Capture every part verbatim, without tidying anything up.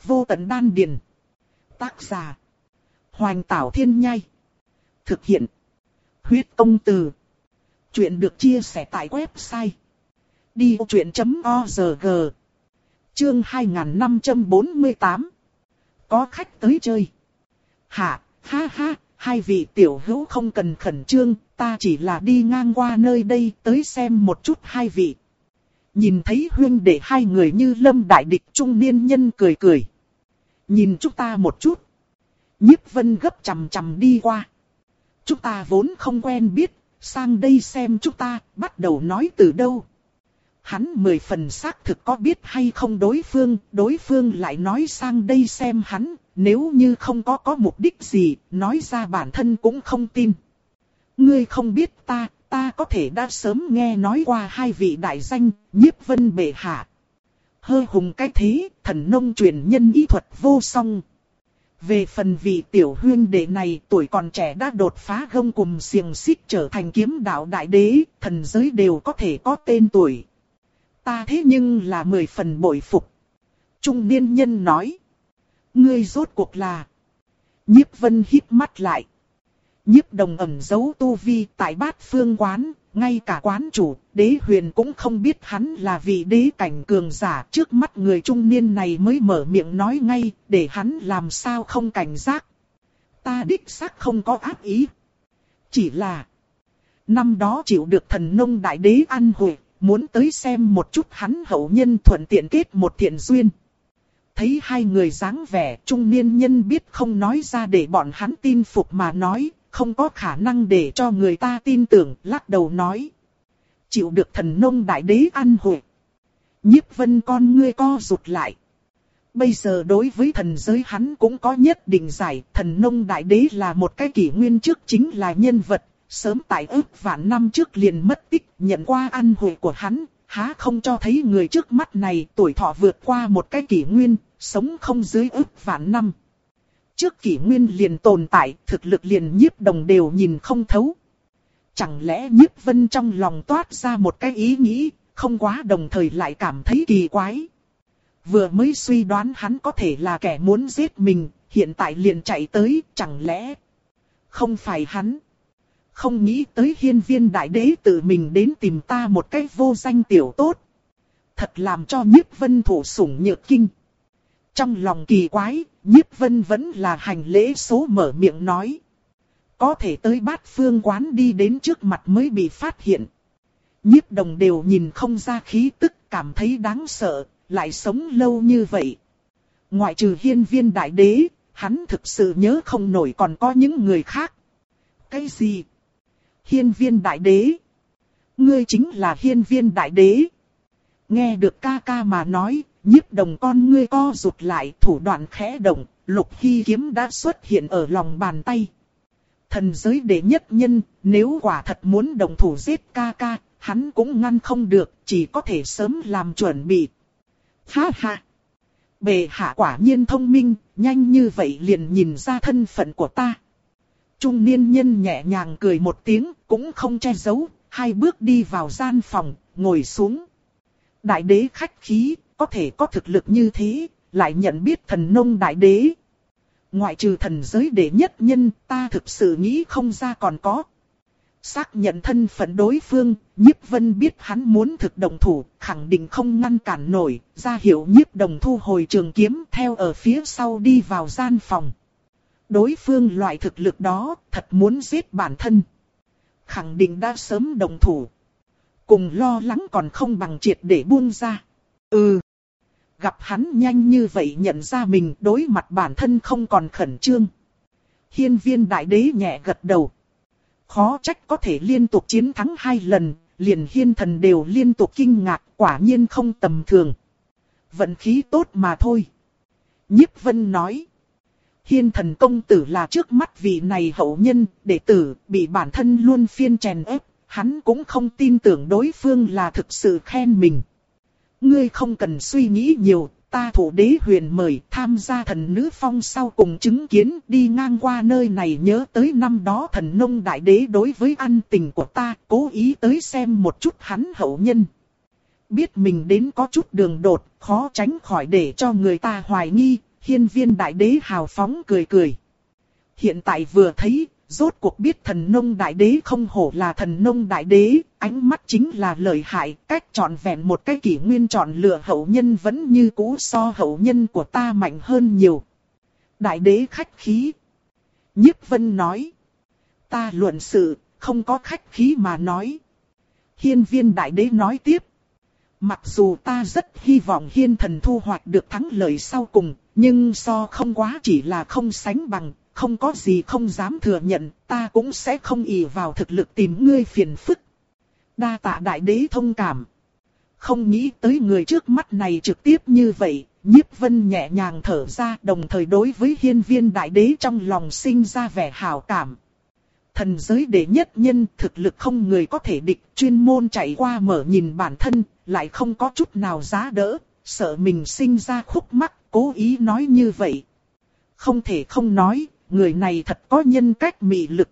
vô tận đan điền. Tác giả: Hoành Tảo Thiên Nhai. Thực hiện: Huyết Công Từ. Chuyện được chia sẻ tại website đi vô chuyện chấm org. Chương hai nghìn năm trăm bốn mươi tám. Có khách tới chơi. Hạ, ha ha, hai vị tiểu hữu không cần khẩn trương, ta chỉ là đi ngang qua nơi đây tới xem một chút hai vị. Nhìn thấy huynh đệ hai người như lâm đại địch, trung niên nhân cười cười. Nhìn chúng ta một chút. Nhiếp Vân gấp chằm chằm đi qua. Chúng ta vốn không quen biết, sang đây xem chúng ta, bắt đầu nói từ đâu. Hắn mười phần xác thực có biết hay không đối phương, đối phương lại nói sang đây xem hắn, nếu như không có có mục đích gì, nói ra bản thân cũng không tin. Ngươi không biết ta, ta có thể đã sớm nghe nói qua hai vị đại danh, Nhiếp Vân bệ hạ. Hơ hùng cái thế, thần nông truyền nhân y thuật vô song. Về phần vị tiểu huyên đệ này, tuổi còn trẻ đã đột phá gông cùm xiềng xích trở thành kiếm đạo đại đế, thần giới đều có thể có tên tuổi. Ta thế nhưng là mười phần bội phục. Trung niên nhân nói. Ngươi rốt cuộc là. Nhiếp Vân híp mắt lại. Nhiếp Đồng ẩn giấu tu vi tại Bát Phương quán, ngay cả quán chủ, Đế Huyền cũng không biết hắn là vị đế cảnh cường giả. Trước mắt người trung niên này mới mở miệng nói ngay, để hắn làm sao không cảnh giác. Ta đích xác không có ác ý. Chỉ là, năm đó chịu được thần nông đại đế ăn hội, muốn tới xem một chút hắn hậu nhân thuận tiện kết một thiện duyên. Thấy hai người dáng vẻ, trung niên nhân biết không nói ra để bọn hắn tin phục mà nói, không có khả năng để cho người ta tin tưởng, lắc đầu nói. Chịu được thần nông đại đế ăn hội. Nhiếp Vân con ngươi co rụt lại. Bây giờ đối với thần giới hắn cũng có nhất định giải, thần nông đại đế là một cái kỷ nguyên trước chính là nhân vật, sớm tại ước vạn năm trước liền mất tích, nhận qua ăn hội của hắn, há không cho thấy người trước mắt này tuổi thọ vượt qua một cái kỷ nguyên, sống không dưới ước vạn năm. Trước kỷ nguyên liền tồn tại, thực lực liền Nhiếp Đồng đều nhìn không thấu. Chẳng lẽ Nhiếp Vân trong lòng toát ra một cái ý nghĩ, không quá đồng thời lại cảm thấy kỳ quái. Vừa mới suy đoán hắn có thể là kẻ muốn giết mình, hiện tại liền chạy tới, chẳng lẽ không phải hắn. Không nghĩ tới Hiên Viên đại đế tự mình đến tìm ta một cái vô danh tiểu tốt. Thật làm cho Nhiếp Vân thụ sủng nhược kinh. Trong lòng kỳ quái, Nhiếp Vân vẫn là hành lễ số mở miệng nói. Có thể tới Bát Phương quán đi đến trước mặt mới bị phát hiện. Nhiếp Đồng đều nhìn không ra khí tức, cảm thấy đáng sợ, lại sống lâu như vậy. Ngoại trừ Hiên Viên đại đế, hắn thực sự nhớ không nổi còn có những người khác. Cái gì? Hiên Viên đại đế? Ngươi chính là Hiên Viên đại đế? Nghe được ca ca mà nói, Nhiếp Đồng con ngươi co rụt lại, thủ đoạn khẽ động, Lục Hy kiếm đã xuất hiện ở lòng bàn tay. Thần giới đệ nhất nhân, nếu quả thật muốn đồng thủ giết ca ca, hắn cũng ngăn không được, chỉ có thể sớm làm chuẩn bị. Ha ha! Bệ hạ quả nhiên thông minh, nhanh như vậy liền nhìn ra thân phận của ta. Trung niên nhân nhẹ nhàng cười một tiếng, cũng không che giấu, hai bước đi vào gian phòng, ngồi xuống. Đại đế khách khí, có thể có thực lực như thế, lại nhận biết thần nông đại đế. Ngoại trừ thần giới đệ nhất nhân, ta thực sự nghĩ không ra còn có. Xác nhận thân phận đối phương, Nhiếp Vân biết hắn muốn thực động thủ, khẳng định không ngăn cản nổi, ra hiệu Nhiếp Đồng thu hồi trường kiếm theo ở phía sau đi vào gian phòng. Đối phương loại thực lực đó, thật muốn giết bản thân. Khẳng định đã sớm động thủ. Cùng lo lắng còn không bằng triệt để buông ra. Ừ. Gặp hắn nhanh như vậy nhận ra mình đối mặt bản thân không còn khẩn trương. Hiên Viên đại đế nhẹ gật đầu. Khó trách có thể liên tục chiến thắng hai lần, liền hiên thần đều liên tục kinh ngạc, quả nhiên không tầm thường. Vận khí tốt mà thôi. Nhiếp Vân nói. Hiên thần công tử là trước mắt vị này hậu nhân, đệ tử, bị bản thân luôn phiên chèn ép, hắn cũng không tin tưởng đối phương là thực sự khen mình. Ngươi không cần suy nghĩ nhiều, ta thủ Đế Huyền mời tham gia thần nữ phong sau cùng chứng kiến đi ngang qua nơi này nhớ tới năm đó thần nông đại đế đối với ân tình của ta, cố ý tới xem một chút hắn hậu nhân. Biết mình đến có chút đường đột, khó tránh khỏi để cho người ta hoài nghi, Hiên Viên Đại Đế hào phóng cười cười. Hiện tại vừa thấy, rốt cuộc biết Thần Nông Đại Đế không hổ là Thần Nông Đại Đế, ánh mắt chính là lợi hại, cách chọn vẹn một cái kỷ nguyên chọn lựa hậu nhân vẫn như cũ so hậu nhân của ta mạnh hơn nhiều. Đại Đế khách khí. Nhiếp Vân nói. Ta luận sự, không có khách khí mà nói. Hiên Viên Đại Đế nói tiếp. Mặc dù ta rất hy vọng Hiên Thần thu hoạch được thắng lợi sau cùng, nhưng so không quá chỉ là không sánh bằng, không có gì không dám thừa nhận, ta cũng sẽ không ỷ vào thực lực tìm ngươi phiền phức. Đa tạ Đại Đế thông cảm. Không nghĩ tới người trước mắt này trực tiếp như vậy, Nhiếp Vân nhẹ nhàng thở ra, đồng thời đối với Hiên Viên Đại Đế trong lòng sinh ra vẻ hảo cảm. Thần giới đệ nhất nhân, thực lực không người có thể địch, chuyên môn chạy qua mở nhìn bản thân, lại không có chút nào giá đỡ, sợ mình sinh ra khúc mắc, cố ý nói như vậy. Không thể không nói, người này thật có nhân cách mị lực.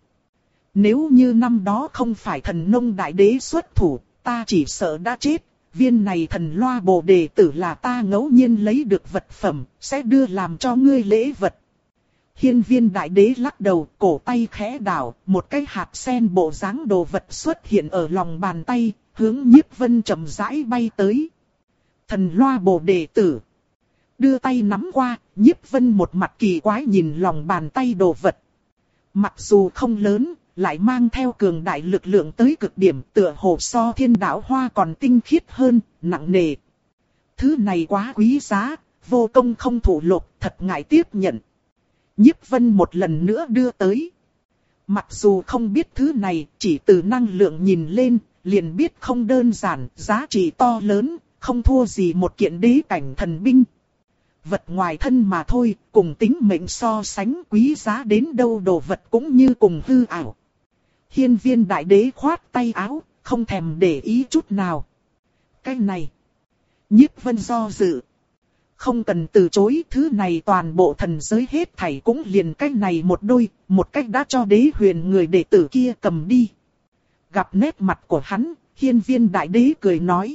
Nếu như năm đó không phải Thần Nông Đại Đế xuất thủ, ta chỉ sợ đã chết. Viên này thần loa bồ đề tử là ta ngẫu nhiên lấy được vật phẩm, sẽ đưa làm cho ngươi lễ vật. Hiên Viên Đại Đế lắc đầu, cổ tay khẽ đảo, một cái hạt sen bộ dáng đồ vật xuất hiện ở lòng bàn tay, hướng Nhiếp Vân chậm rãi bay tới. Thần loa bồ đề tử. Đưa tay nắm qua, Nhiếp Vân một mặt kỳ quái nhìn lòng bàn tay đồ vật. Mặc dù không lớn, lại mang theo cường đại lực lượng tới cực điểm, tựa hồ so thiên đạo hoa còn tinh khiết hơn, nặng nề. Thứ này quá quý giá, vô công không thủ lộc, thật ngại tiếp nhận. Nhiếp Vân một lần nữa đưa tới. Mặc dù không biết thứ này, chỉ từ năng lượng nhìn lên, liền biết không đơn giản, giá trị to lớn, không thua gì một kiện đế cảnh thần binh. Vật ngoài thân mà thôi, cùng tính mệnh so sánh quý giá đến đâu đồ vật cũng như cùng hư ảo. Hiên Viên Đại Đế khoát tay áo, không thèm để ý chút nào. Cái này, Nhiếp Vân do dự. Không cần từ chối, thứ này toàn bộ thần giới hết thảy cũng liền cái này một đôi, một cách đã cho đế huyền người đệ tử kia cầm đi. Gặp nét mặt của hắn, Hiên Viên Đại Đế cười nói.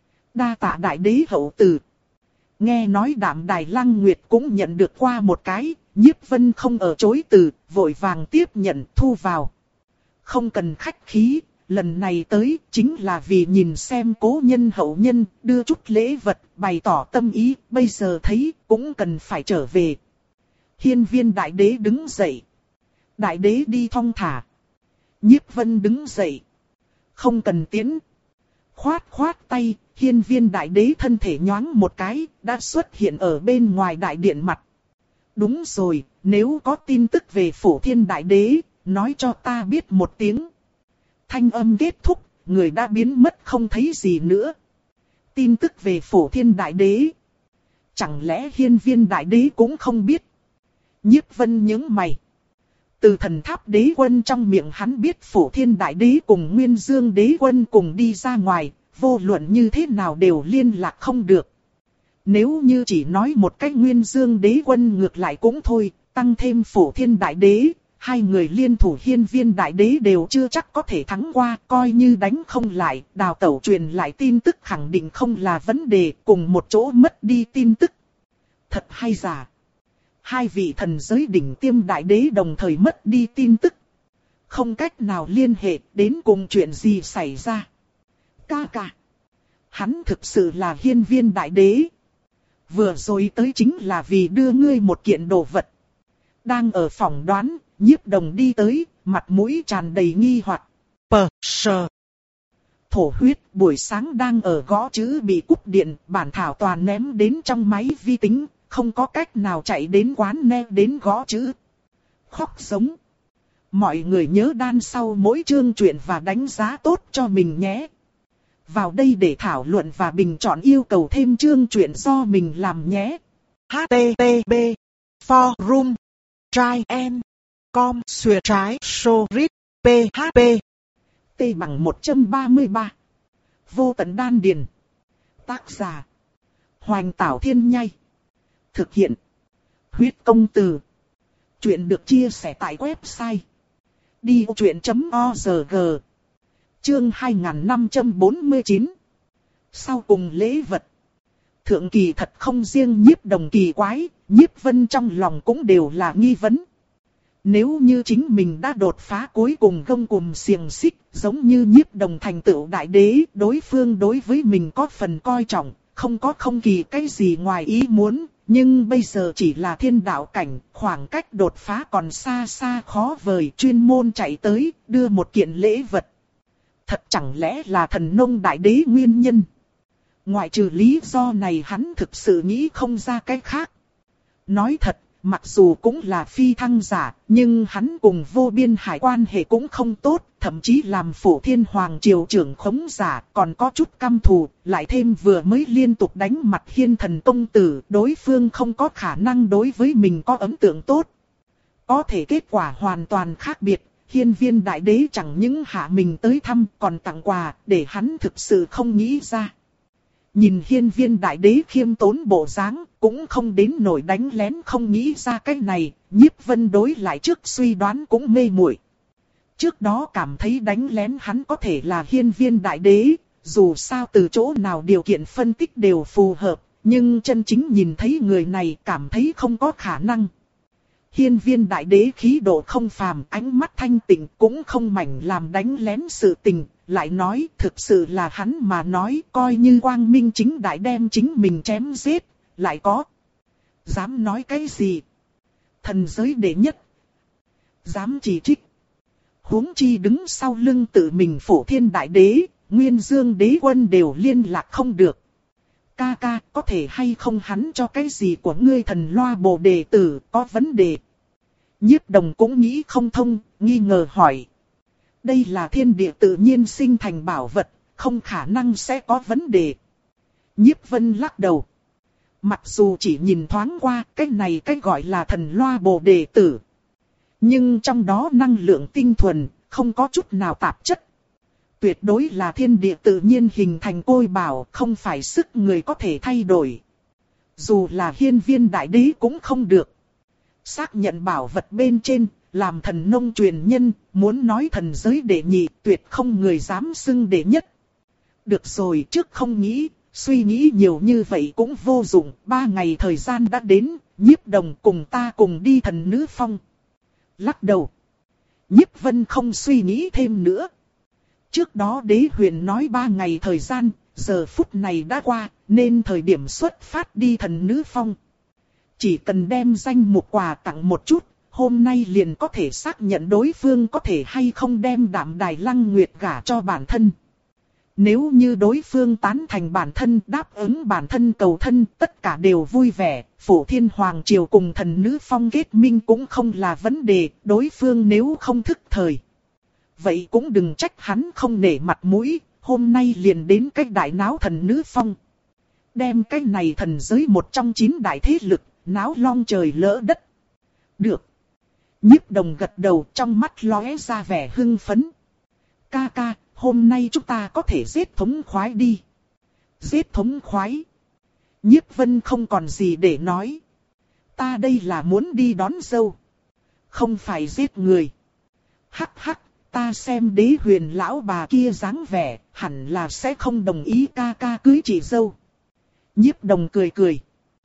Đa tạ Đại Đế hậu từ. Nghe nói Đạm Đài Lăng Nguyệt cũng nhận được qua một cái, Nhiếp Vân không ở chối từ, vội vàng tiếp nhận thu vào. Không cần khách khí, lần này tới chính là vì nhìn xem cố nhân hậu nhân, đưa chút lễ vật, bày tỏ tâm ý, bây giờ thấy cũng cần phải trở về. Hiên Viên Đại Đế đứng dậy. Đại Đế đi thong thả. Nhiếp Vân đứng dậy. Không cần tiến. Khoát khoát tay, Hiên Viên Đại Đế thân thể nhoáng một cái, đã xuất hiện ở bên ngoài đại điện mặt. Đúng rồi, nếu có tin tức về Phổ Thiên Đại Đế, nói cho ta biết một tiếng. Thanh âm kết thúc, người đã biến mất không thấy gì nữa. Tin tức về Phổ Thiên Đại Đế. Chẳng lẽ Hiên Viên Đại Đế cũng không biết? Nhiếp Vân nhướng mày. Từ Thần Tháp Đế Quân trong miệng hắn biết Phổ Thiên Đại Đế cùng Nguyên Dương Đế Quân cùng đi ra ngoài, vô luận như thế nào đều liên lạc không được. Nếu như chỉ nói một cách Nguyên Dương Đế Quân ngược lại cũng thôi, tăng thêm Phổ Thiên Đại Đế, hai người liên thủ Hiên Viên Đại Đế đều chưa chắc có thể thắng qua, coi như đánh không lại, đào tẩu truyền lại tin tức khẳng định không là vấn đề, cùng một chỗ mất đi tin tức. Thật hay giả? Hai vị thần giới đỉnh tiêm đại đế đồng thời mất đi tin tức. Không cách nào liên hệ, đến cùng chuyện gì xảy ra? Ca ca. Hắn thực sự là Hiên Viên Đại Đế. Vừa rồi tới chính là vì đưa ngươi một kiện đồ vật. Đang ở phòng đoán, Nhiếp Đồng đi tới, mặt mũi tràn đầy nghi hoặc. Pờ, sờ. Thổ huyết buổi sáng đang ở gõ chữ bị cúp điện, bản thảo toàn ném đến trong máy vi tính, không có cách nào chạy đến quán ne đến gõ chữ. Khóc sống. Mọi người nhớ đan sau mỗi chương truyện và đánh giá tốt cho mình nhé. Vào đây để thảo luận và bình chọn yêu cầu thêm chương truyện do mình làm nhé. H T T P Forum Try and Com Xuyệt trái Sorit P H P T bằng một trăm ba mươi ba. Vô tận đan điền. Tác giả Hoành Tảo Thiên Nhai. Thực hiện Huyết Công Từ. Chuyện được chia sẻ tại website đi vô chuyện chấm org. Chương hai nghìn năm trăm bốn mươi chín. Sau cùng lễ vật. Thượng kỳ thật không riêng Nhiếp Đồng kỳ quái, Nhiếp Vân trong lòng cũng đều là nghi vấn. Nếu như chính mình đã đột phá cuối cùng gông cùm xiềng xích, giống như Nhiếp Đồng thành tựu đại đế, đối phương đối với mình có phần coi trọng, không có không kỳ cái gì ngoài ý muốn, nhưng bây giờ chỉ là thiên đạo cảnh, khoảng cách đột phá còn xa xa khó vời, chuyên môn chạy tới, đưa một kiện lễ vật. Thật chẳng lẽ là thần nông đại đế nguyên nhân? Ngoại trừ lý do này hắn thực sự nghĩ không ra cái khác. Nói thật, mặc dù cũng là phi thăng giả, nhưng hắn cùng vô biên hải quan hệ cũng không tốt, thậm chí làm Phổ Thiên Hoàng triều trưởng khống giả còn có chút căm thù, lại thêm vừa mới liên tục đánh mặt Hiên Thần công tử, đối phương không có khả năng đối với mình có ấn tượng tốt. Có thể kết quả hoàn toàn khác biệt, Hiên Viên đại đế chẳng những hạ mình tới thăm còn tặng quà, để hắn thực sự không nghĩ ra. Nhìn Hiên Viên đại đế khiêm tốn bộ dáng, cũng không đến nổi đánh lén không nghĩ ra cái này, Nhiếp Vân đối lại trước suy đoán cũng mê muội. Trước đó cảm thấy đánh lén hắn có thể là Hiên Viên đại đế, dù sao từ chỗ nào điều kiện phân tích đều phù hợp, nhưng chân chính nhìn thấy người này cảm thấy không có khả năng. Hiên Viên đại đế khí độ không phàm, ánh mắt thanh tịnh cũng không mảnh làm đánh lén sự tình, lại nói thực sự là hắn mà nói coi như quang minh chính đại đem chính mình chém giết, lại có. Dám nói cái gì? Thần giới đệ nhất. Dám chỉ trích. Huống chi đứng sau lưng tự mình Phổ Thiên đại đế, Nguyên Dương đế quân đều liên lạc không được. Ca ca, có thể hay không hắn cho cái gì của ngươi Thần Loa Bồ Đề tử có vấn đề? Nhiếp Đồng cũng nghĩ không thông, nghi ngờ hỏi. Đây là thiên địa tự nhiên sinh thành bảo vật, không khả năng sẽ có vấn đề. Nhiếp Vân lắc đầu. Mặc dù chỉ nhìn thoáng qua, cái này cái gọi là Thần Loa Bồ Đề tử. Nhưng trong đó năng lượng tinh thuần, không có chút nào tạp chất. Tuyệt đối là thiên địa tự nhiên hình thành côi bảo, không phải sức người có thể thay đổi. Dù là Hiên Viên đại đế cũng không được. Xác nhận bảo vật bên trên, làm thần nông truyền nhân, muốn nói thần giới đệ nhị, tuyệt không người dám xưng đệ nhất. Được rồi, trước không nghĩ, suy nghĩ nhiều như vậy cũng vô dụng, ba ngày thời gian đã đến, Nhiếp Đồng cùng ta cùng đi Thần Nữ Phong. Lắc đầu. Nhiếp Vân không suy nghĩ thêm nữa. Trước đó Đế Huyền nói ba ngày thời gian, giờ phút này đã qua, nên thời điểm xuất phát đi Thần Nữ Phong. Chỉ cần đem danh mục quà tặng một chút, hôm nay liền có thể xác nhận đối phương có thể hay không đem Đạm Đài Lăng Nguyệt gả cho bản thân. Nếu như đối phương tán thành bản thân, đáp ứng bản thân cầu thân, tất cả đều vui vẻ, Phổ Thiên Hoàng triều cùng Thần Nữ Phong kết minh cũng không là vấn đề, đối phương nếu không thức thời. Vậy cũng đừng trách hắn không nể mặt mũi, hôm nay liền đến cách đại náo Thần Nữ Phong. Đem cái này thần giới một trong chín đại thế lực, náo long trời lỡ đất. Được. Nhiếp Đồng gật đầu, trong mắt lóe ra vẻ hưng phấn. Ca ca, hôm nay chúng ta có thể giết thống khoái đi. Giết thống khoái. Nhiếp Vân không còn gì để nói. Ta đây là muốn đi đón dâu. Không phải giết người. Hắc hắc, ta xem Đế Huyền lão bà kia dáng vẻ, hẳn là sẽ không đồng ý ca ca cưới chị dâu. Nhiếp Đồng cười cười.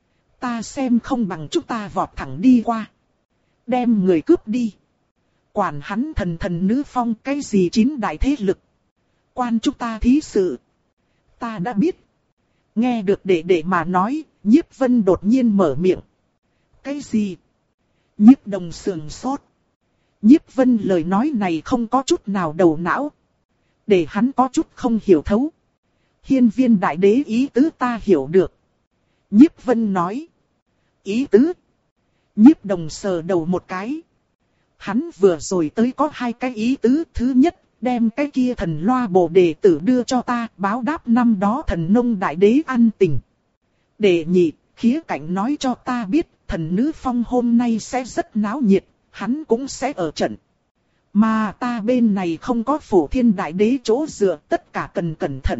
Ta xem không bằng chúng ta vọt thẳng đi qua. Đem người cướp đi. Quản hắn Thần Thần Nữ Phong cái gì chín đại thế lực. Quan chúng ta thí sự. Ta đã biết. Nghe được đệ đệ mà nói, Nhiếp Vân đột nhiên mở miệng. Cái gì? Nhiếp Đồng sườn sốt. Nhiếp Vân lời nói này không có chút nào đầu não. Để hắn có chút không hiểu thấu. Hiên Viên đại đế ý tứ ta hiểu được. Nhiếp Vân nói. Ý tứ? Nhiếp Đồng sờ đầu một cái. Hắn vừa rồi tới có hai cái ý tứ. Thứ nhất, đem cái kia Thần Loa Bồ Đề tử đưa cho ta, báo đáp năm đó Thần Nông đại đế ăn tình. Đệ nhị, khía cạnh nói cho ta biết, Thần Nữ Phong hôm nay sẽ rất náo nhiệt, hắn cũng sẽ ở trận. Mà ta bên này không có Phổ Thiên đại đế chỗ dựa, tất cả cần cẩn thận.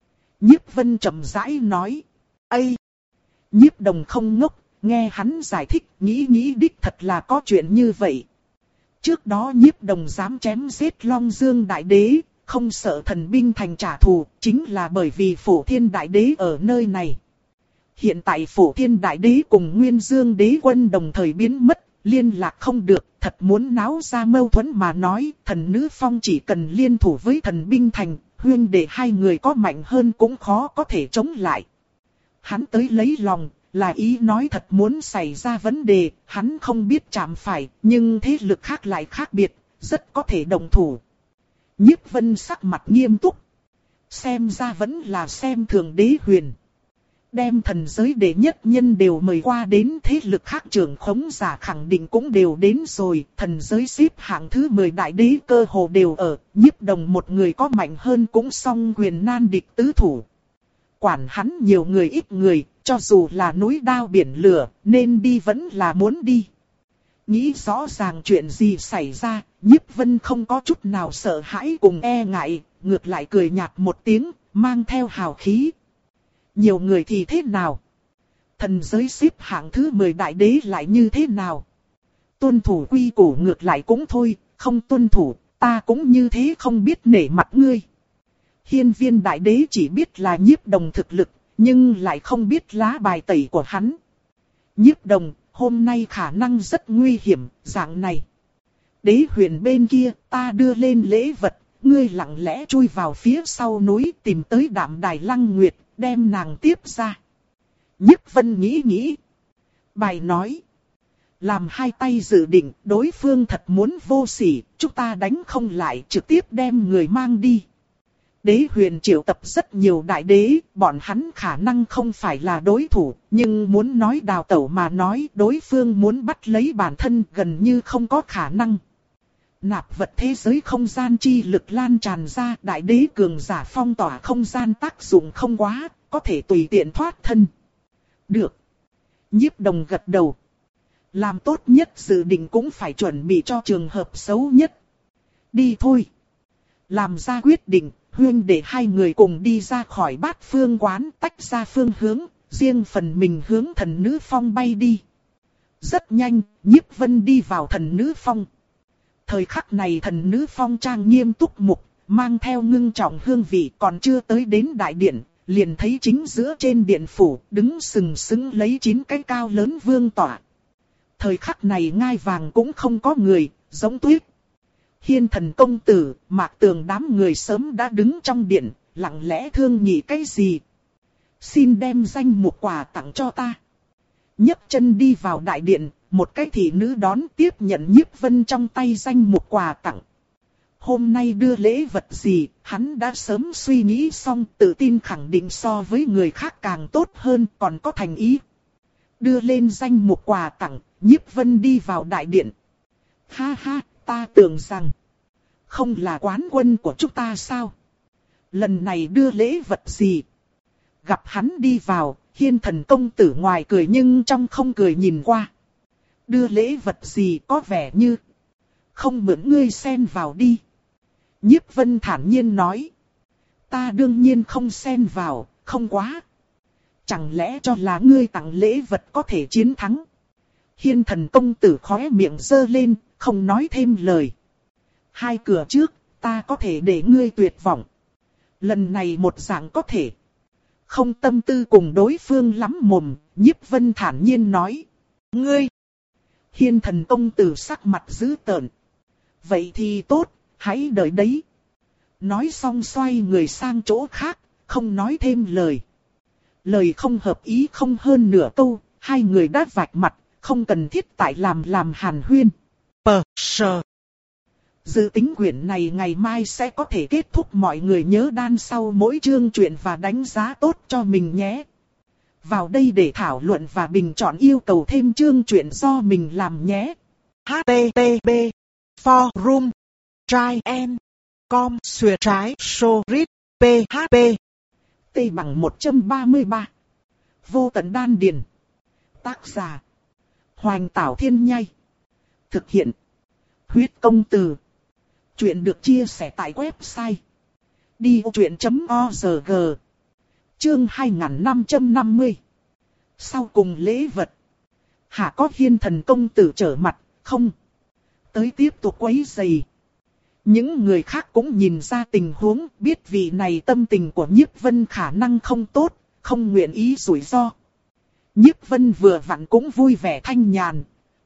Nhiếp Vân chậm rãi nói. Ây! Nhiếp Đồng không ngốc, nghe hắn giải thích, nghĩ nghĩ đích thật là có chuyện như vậy. Trước đó Nhiếp Đồng dám chém giết Long Dương đại đế, không sợ thần binh thành trả thù, chính là bởi vì Phổ Thiên đại đế ở nơi này. Hiện tại Phổ Thiên Đại Đế cùng Nguyên Dương Đế Quân đồng thời biến mất, liên lạc không được, thật muốn náo ra mâu thuẫn mà nói, thần nữ phong chỉ cần liên thủ với thần binh thành, huyên để hai người có mạnh hơn cũng khó có thể chống lại. Hắn tới lấy lòng, là ý nói thật muốn xảy ra vấn đề, hắn không biết chạm phải, nhưng thế lực khác lại khác biệt, rất có thể đồng thủ. Nhiếp Vân sắc mặt nghiêm túc. Xem ra vẫn là xem thường Đế Huyền. Đem thần giới đệ nhất nhân đều mời qua đến, thế lực khác trưởng khống giả khẳng định cũng đều đến rồi. Thần giới xếp hạng thứ mười đại đế cơ hồ đều ở, Nhiếp Đồng một người có mạnh hơn cũng song quyền nan địch tứ thủ. Quản hắn nhiều người ít người, cho dù là núi đao biển lửa, nên đi vẫn là muốn đi. Nghĩ rõ ràng chuyện gì xảy ra, Nhiếp Vân không có chút nào sợ hãi cùng e ngại, ngược lại cười nhạt một tiếng, mang theo hào khí. Nhiều người thì thế nào? Thần giới xếp hạng thứ mười đại đế lại như thế nào? Tuân thủ quy củ ngược lại cũng thôi, không tuân thủ, ta cũng như thế không biết nể mặt ngươi. Hiên Viên Đại Đế chỉ biết là Nhiếp Đồng thực lực, nhưng lại không biết lá bài tẩy của hắn. Nhiếp Đồng, hôm nay khả năng rất nguy hiểm, dạng này. Đế Huyền bên kia, ta đưa lên lễ vật, ngươi lặng lẽ chui vào phía sau núi tìm tới Đạm Đài Lăng Nguyệt, đem nàng tiếp ra. Nhiếp Vân nghĩ nghĩ. Bài nói. Làm hai tay dự định, đối phương thật muốn vô sỉ, chúng ta đánh không lại, trực tiếp đem người mang đi. Đế Huyền triệu tập rất nhiều đại đế, bọn hắn khả năng không phải là đối thủ, nhưng muốn nói đào tẩu mà nói, đối phương muốn bắt lấy bản thân gần như không có khả năng. Nạp vật thế giới không gian chi lực lan tràn ra, đại đế cường giả phong tỏa không gian tác dụng không quá, có thể tùy tiện thoát thân. Được. Nhiếp Đồng gật đầu. Làm tốt nhất dự định cũng phải chuẩn bị cho trường hợp xấu nhất. Đi thôi. Làm ra quyết định, huyên để hai người cùng đi ra khỏi Bát Phương quán, tách ra phương hướng, riêng phần mình hướng thần nữ phong bay đi. Rất nhanh, Nhiếp Vân đi vào thần nữ phong. Thời khắc này thần nữ phong trang nghiêm túc mục, mang theo ngưng trọng hương vị, còn chưa tới đến đại điện, liền thấy chính giữa trên điện phủ, đứng sừng sững lấy chín cái cao lớn vương tọa. Thời khắc này ngai vàng cũng không có người, giống tuyết. Hiên Thần công tử, Mạc Tường đám người sớm đã đứng trong điện, lặng lẽ thương nghị cái gì. Xin đem danh mục quà tặng cho ta. Nhấc chân đi vào đại điện, một cái thị nữ đón tiếp nhận Nhiếp Vân trong tay danh mục quà tặng. Hôm nay đưa lễ vật gì, hắn đã sớm suy nghĩ xong, tự tin khẳng định so với người khác càng tốt hơn, còn có thành ý. Đưa lên danh mục quà tặng, Nhiếp Vân đi vào đại điện. Ha ha, ta tưởng rằng, không là quán quân của chúng ta sao? Lần này đưa lễ vật gì? Gặp hắn đi vào, Hiên Thần công tử ngoài cười nhưng trong không cười nhìn qua. Đưa lễ vật gì có vẻ như không mượn ngươi xen vào đi. Nhiếp Vân thản nhiên nói. Ta đương nhiên không xen vào, không quá. Chẳng lẽ cho là ngươi tặng lễ vật có thể chiến thắng? Hiên Thần công tử khóe miệng giơ lên, không nói thêm lời. Hai cửa trước, ta có thể để ngươi tuyệt vọng. Lần này một dạng có thể. Không tâm tư cùng đối phương lắm mồm, Nhiếp Vân thản nhiên nói. Ngươi! Hiên Thần công tử sắc mặt dữ tợn. Vậy thì tốt, hãy đợi đấy. Nói xong xoay người sang chỗ khác, không nói thêm lời. Lời không hợp ý không hơn nửa câu, hai người đã vạch mặt, không cần thiết tại làm làm hàn huyên. Pờ sờ. Dự tính quyển này ngày mai sẽ có thể kết thúc, mọi người nhớ đan sau mỗi chương truyện và đánh giá tốt cho mình nhé. Vào đây để thảo luận và bình chọn yêu cầu thêm chương truyện do mình làm nhé. H T T P Forum Try and Com Xuyệt trái Sorit P H P T bằng một trăm ba mươi ba. Vô tận đan điền. Tác giả Hoành Tảo Thiên Nhai. Thực hiện Huyết Công Từ. Chuyện được chia sẻ tại website đi ô truyện chấm org. Chương hai nghìn năm trăm năm mươi. Sau cùng lễ vật. Hả có Hiên Thần công tử trở mặt, không? Tới tiếp tục quấy rầy. Những người khác cũng nhìn ra tình huống, biết vị này tâm tình của Nhiếp Vân khả năng không tốt, không nguyện ý rủi ro. Nhiếp Vân vừa vặn cũng vui vẻ thanh nhàn.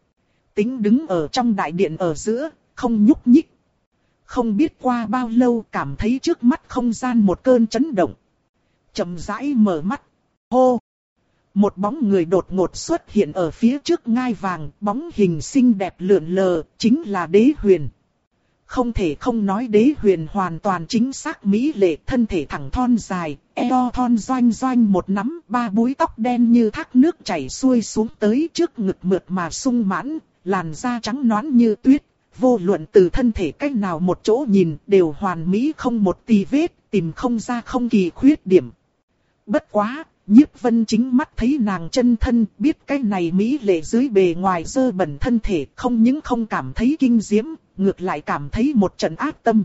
Tính đứng ở trong đại điện ở giữa, không nhúc nhích. Không biết qua bao lâu cảm thấy trước mắt không gian một cơn chấn động. Chậm rãi mở mắt. Hô! Một bóng người đột ngột xuất hiện ở phía trước ngai vàng, bóng hình xinh đẹp lượn lờ, chính là Đế Huyền. Không thể không nói Đế Huyền hoàn toàn chính xác mỹ lệ, thân thể thẳng thon dài, eo thon doanh doanh một nắm, ba búi tóc đen như thác nước chảy xuôi xuống tới trước ngực mượt mà sung mãn, làn da trắng nõn như tuyết, vô luận từ thân thể cách nào một chỗ nhìn đều hoàn mỹ không một tì vết, tìm không ra không kỳ khuyết điểm. Bất quá, Nhiếp Vân chính mắt thấy nàng chân thân, biết cái này mỹ lệ dưới bề ngoài dơ bẩn thân thể, không những không cảm thấy kinh diễm, ngược lại cảm thấy một trận ác tâm.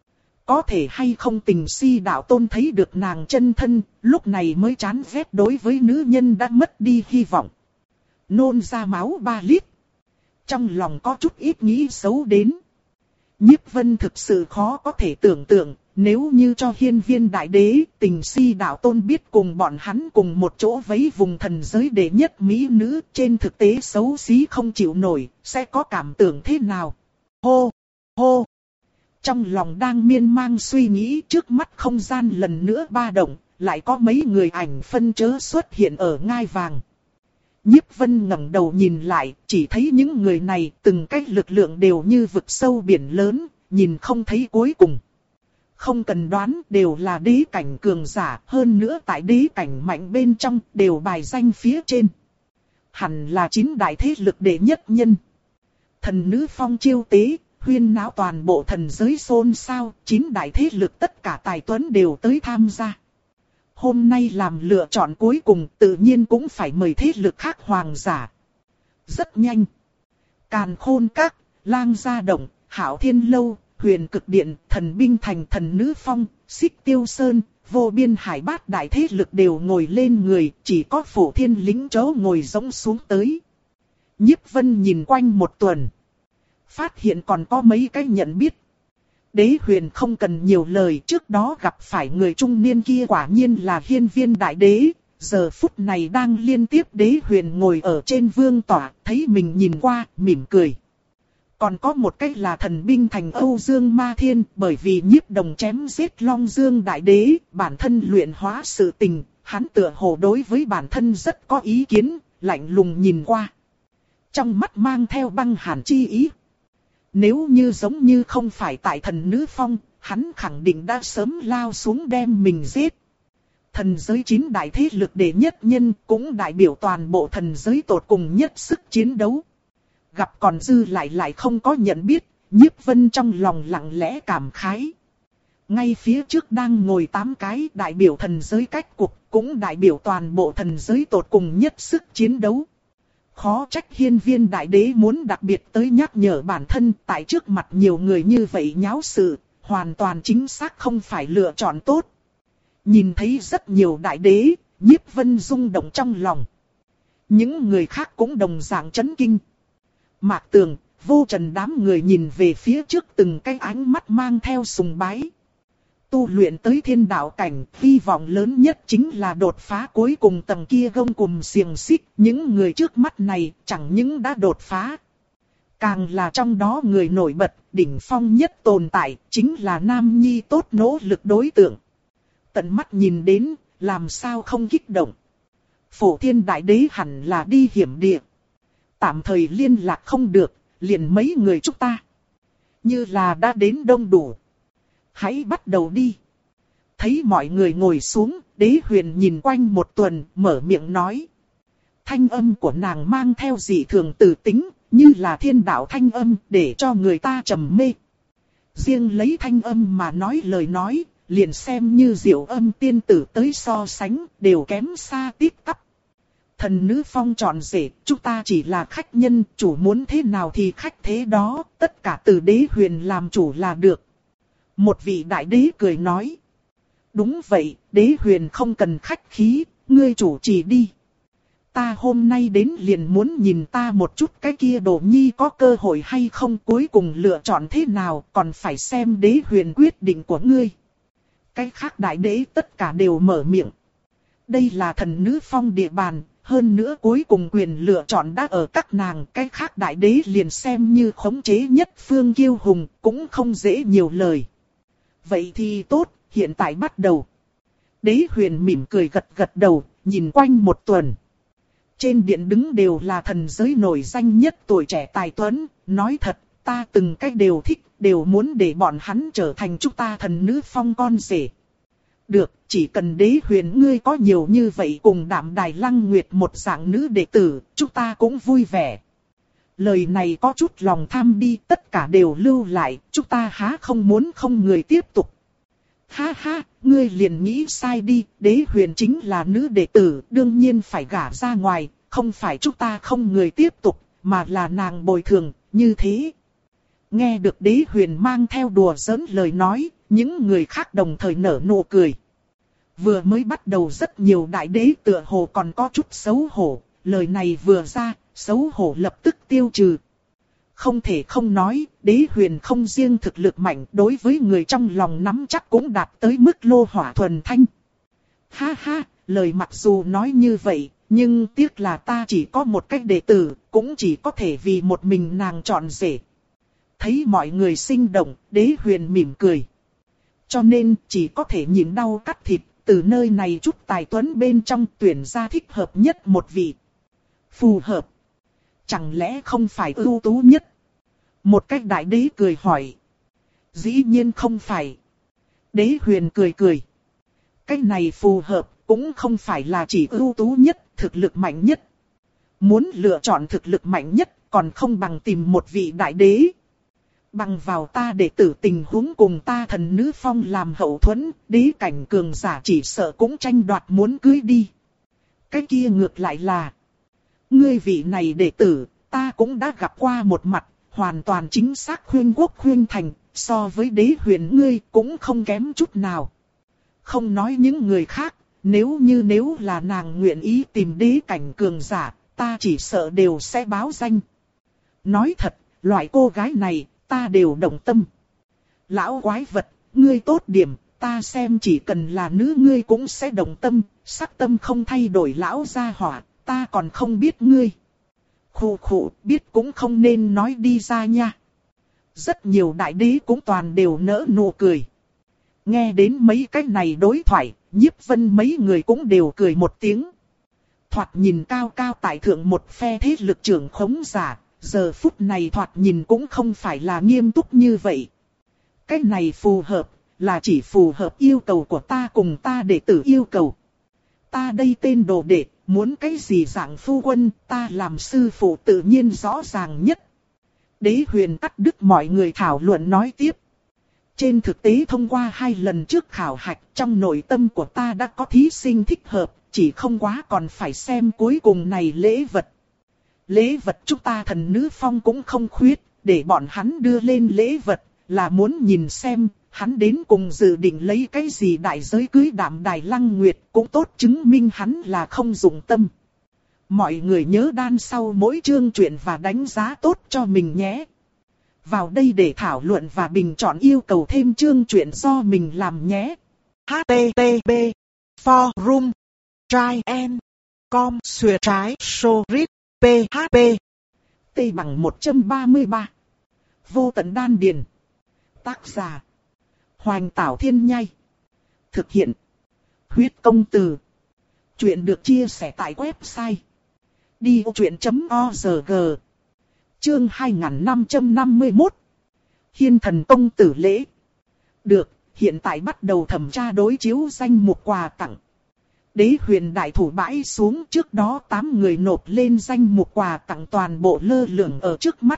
Có thể hay không Tình Si đạo tôn thấy được nàng chân thân, lúc này mới chán ghét đối với nữ nhân đã mất đi hy vọng. Nôn ra máu ba lít. Trong lòng có chút ít nghĩ xấu đến. Nhiếp Vân thực sự khó có thể tưởng tượng, nếu như cho Hiên Viên Đại Đế, Tình Si đạo tôn biết cùng bọn hắn cùng một chỗ vấy vùng thần giới đệ nhất mỹ nữ, trên thực tế xấu xí không chịu nổi, sẽ có cảm tưởng thế nào? Hô! Hô! Trong lòng đang miên man suy nghĩ, trước mắt không gian lần nữa ba động, lại có mấy người ảnh phân chớ xuất hiện ở ngai vàng. Nhiếp Vân ngẩng đầu nhìn lại, chỉ thấy những người này từng cái lực lượng đều như vực sâu biển lớn, nhìn không thấy cuối cùng. Không cần đoán, đều là đế cảnh cường giả, hơn nữa tại đế cảnh mạnh bên trong đều bài danh phía trên. Hẳn là chín đại thế lực đệ nhất nhân. Thần nữ phong chiêu tế, huyên náo toàn bộ thần giới xôn xao, chín đại thế lực tất cả tài tuấn đều tới tham gia. Hôm nay làm lựa chọn cuối cùng tự nhiên cũng phải mời thế lực khác hoàng giả. Rất nhanh. Càn Khôn Các, Lang Gia Động, Hạo Thiên Lâu, Huyền Cực Điện, Thần Binh Thành, Thần Nữ Phong, Xích Tiêu Sơn, Vô Biên Hải bát đại thế lực đều ngồi lên người, chỉ có Phổ Thiên lính chó ngồi rỗng xuống tới. Nhiếp Vân nhìn quanh một tuần. Phát hiện còn có mấy cái nhận biết. Đế Huyền không cần nhiều lời, trước đó gặp phải người trung niên kia quả nhiên là Hiên Viên Đại Đế. Giờ phút này đang liên tiếp Đế Huyền ngồi ở trên vương tọa, thấy mình nhìn qua, mỉm cười. Còn có một cách là Thần Binh Thành Âu Dương Ma Thiên, bởi vì Nhiếp Đồng chém giết Long Dương Đại Đế, bản thân luyện hóa sự tình, hắn tựa hồ đối với bản thân rất có ý kiến, lạnh lùng nhìn qua. Trong mắt mang theo băng hàn chi ý. Nếu như giống như không phải tại Thần Nữ Phong, hắn khẳng định đã sớm lao xuống đem mình giết. Thần giới chín đại thế lực đệ nhất nhân cũng đại biểu toàn bộ thần giới tột cùng nhất sức chiến đấu. Gặp còn dư lại lại không có nhận biết, Nhiếp Vân trong lòng lặng lẽ cảm khái. Ngay phía trước đang ngồi tám cái đại biểu thần giới cách cục, cũng đại biểu toàn bộ thần giới tột cùng nhất sức chiến đấu. Khó trách Hiên Viên Đại Đế muốn đặc biệt tới nhắc nhở bản thân, tại trước mặt nhiều người như vậy nháo sự, hoàn toàn chính xác không phải lựa chọn tốt. Nhìn thấy rất nhiều đại đế, Nhiếp Vân rung động trong lòng. Những người khác cũng đồng dạng chấn kinh. Mạc Tường, Vô Trần đám người nhìn về phía trước từng cái ánh mắt mang theo sùng bái. Tu luyện tới thiên đạo cảnh, hy vọng lớn nhất chính là đột phá cuối cùng tầng kia gông cùm xiềng xích. Những người trước mắt này chẳng những đã đột phá. Càng là trong đó người nổi bật, đỉnh phong nhất tồn tại, chính là Nam Nhi tốt nỗ lực đối tượng. Tận mắt nhìn đến, làm sao không kích động. Phổ Thiên Đại Đế hẳn là đi hiểm địa. Tạm thời liên lạc không được, liền mấy người chúng ta. Như là đã đến đông đủ. Hãy bắt đầu đi. Thấy mọi người ngồi xuống, Đế Huyền nhìn quanh một tuần, mở miệng nói. Thanh âm của nàng mang theo dị thường từ tính, như là thiên đạo thanh âm, để cho người ta trầm mê. Riêng lấy thanh âm mà nói lời nói, liền xem như diệu âm tiên tử tới so sánh, đều kém xa tít tắp. Thần Nữ Phong trọn rể, chúng ta chỉ là khách nhân, chủ muốn thế nào thì khách thế đó, tất cả từ Đế Huyền làm chủ là được. Một vị đại đế cười nói. Đúng vậy, Đế Huyền không cần khách khí, ngươi chủ trì đi. Ta hôm nay đến liền muốn nhìn ta một chút cái kia đồ nhi có cơ hội hay không, cuối cùng lựa chọn thế nào, còn phải xem Đế Huyền quyết định của ngươi. Cái khác đại đế tất cả đều mở miệng. Đây là Thần Nữ Phong địa bàn, hơn nữa cuối cùng quyền lựa chọn đã ở các nàng, cái khác đại đế liền xem như khống chế nhất phương kiêu hùng, cũng không dễ nhiều lời. Vậy thì tốt, hiện tại bắt đầu. Đế huyền mỉm cười gật gật đầu, nhìn quanh một tuần. Trên điện đứng đều là thần giới nổi danh nhất tuổi trẻ tài tuấn, nói thật, ta từng cách đều thích, đều muốn để bọn hắn trở thành chúng ta thần nữ phong con rể. Được, chỉ cần đế huyền ngươi có nhiều như vậy cùng Đạm Đài Lăng Nguyệt một dạng nữ đệ tử, chúng ta cũng vui vẻ. Lời này có chút lòng tham đi, tất cả đều lưu lại, chúng ta há không muốn không người tiếp tục. Ha ha, ngươi liền nghĩ sai đi, đế huyền chính là nữ đệ tử, đương nhiên phải gả ra ngoài, không phải chúng ta không người tiếp tục, mà là nàng bồi thường, như thế. Nghe được đế huyền mang theo đùa giỡn lời nói, những người khác đồng thời nở nụ cười. Vừa mới bắt đầu rất nhiều đại đế tựa hồ còn có chút xấu hổ, lời này vừa ra, xấu hổ lập tức tiêu trừ. Không thể không nói, đế huyền không riêng thực lực mạnh, đối với người trong lòng nắm chắc cũng đạt tới mức lô hỏa thuần thanh. Ha ha, lời mặc dù nói như vậy, nhưng tiếc là ta chỉ có một cách đệ tử, cũng chỉ có thể vì một mình nàng chọn rể. Thấy mọi người sinh động, đế huyền mỉm cười. Cho nên chỉ có thể nhịn đau cắt thịt, từ nơi này chút tài tuấn bên trong tuyển ra thích hợp nhất một vị. Phù hợp. Chẳng lẽ không phải ưu tú nhất? Một cách đại đế cười hỏi. Dĩ nhiên không phải. Đế huyền cười cười. Cách này phù hợp cũng không phải là chỉ ưu tú nhất, thực lực mạnh nhất. Muốn lựa chọn thực lực mạnh nhất còn không bằng tìm một vị đại đế. Bằng vào ta đệ tử tình huống cùng ta thần nữ phong làm hậu thuẫn, đế cảnh cường giả chỉ sợ cũng tranh đoạt muốn cưới đi. Cái kia ngược lại là, ngươi vị này đệ tử, ta cũng đã gặp qua một mặt, hoàn toàn chính xác khuyên quốc khuyên thành, so với đế huyền ngươi cũng không kém chút nào. Không nói những người khác, nếu như nếu là nàng nguyện ý tìm đế cảnh cường giả, ta chỉ sợ đều sẽ báo danh. Nói thật, loại cô gái này, ta đều động tâm. Lão quái vật, ngươi tốt điểm, ta xem chỉ cần là nữ ngươi cũng sẽ động tâm, sắc tâm không thay đổi lão gia hỏa, ta còn không biết ngươi. Khụ khụ, biết cũng không nên nói đi ra nha. Rất nhiều đại đế cũng toàn đều nỡ nụ cười. Nghe đến mấy cái này đối thoại, Nhiếp Vân mấy người cũng đều cười một tiếng. Thoạt nhìn cao cao tại thượng một phe thế lực trưởng khống giả, giờ phút này thoạt nhìn cũng không phải là nghiêm túc như vậy. Cái này phù hợp, là chỉ phù hợp yêu cầu của ta cùng ta đệ tử yêu cầu. Ta đây tên đồ đệ, muốn cái gì dạng phu quân, ta làm sư phụ tự nhiên rõ ràng nhất. Đế huyền cắt đứt mọi người thảo luận nói tiếp. Trên thực tế thông qua hai lần trước khảo hạch, trong nội tâm của ta đã có thí sinh thích hợp, chỉ không quá còn phải xem cuối cùng này lễ vật. Lễ vật chúng ta thần nữ phong cũng không khuyết, để bọn hắn đưa lên lễ vật, là muốn nhìn xem, hắn đến cùng dự định lấy cái gì đại giới cưới Đạm Đài Lăng Nguyệt, cũng tốt chứng minh hắn là không dụng tâm. Mọi người nhớ đan sau mỗi chương truyện và đánh giá tốt cho mình nhé. Vào đây để thảo luận và bình chọn yêu cầu thêm chương truyện do mình làm nhé. H T T P Forum Try and Com Xuyệt trái Sorit P H P T bằng một trăm ba mươi ba. Vô tận đan điền. Tác giả Hoành Tảo Thiên Nhai. Thực hiện Huyết Công Từ. Chuyện được chia sẻ tại website đi vô chuyện chấm org. Chương hai nghìn năm trăm năm mươi mốt. Hiên thần công tử lễ. Được, hiện tại bắt đầu thẩm tra đối chiếu danh mục quà tặng. Đế huyền đại thủ bãi xuống, trước đó tám người nộp lên danh mục quà tặng toàn bộ lơ lửng ở trước mắt.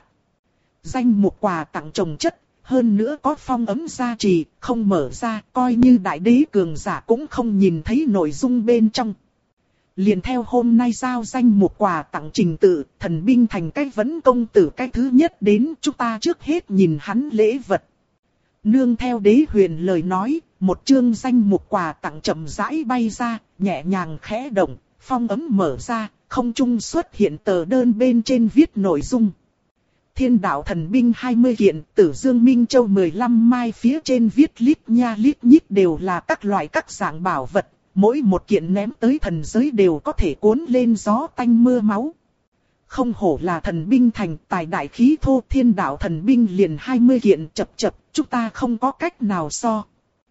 Danh mục quà tặng chồng chất, hơn nữa có phong ấm gia trì, không mở ra, coi như đại đế cường giả cũng không nhìn thấy nội dung bên trong. Liền theo hôm nay giao danh mục quà tặng trình tự, thần binh thành cái vấn công tử cái thứ nhất đến, chúng ta trước hết nhìn hắn lễ vật. Nương theo đế huyền lời nói, một chương danh mục quà tặng chậm rãi bay ra, nhẹ nhàng khẽ động, phong ấm mở ra, không trung xuất hiện tờ đơn bên trên viết nội dung. Thiên đạo thần binh hai mươi kiện, Tử Dương Minh Châu mười lăm mai, phía trên viết lít nha lít nhít đều là các loại các dạng bảo vật. mỗi một kiện ném tới thần giới đều có thể cuốn lên gió tanh mưa máu. Không hổ là thần binh thành tài đại khí thô, thiên đạo thần binh liền hai mươi kiện, chập chập, chúng ta không có cách nào so.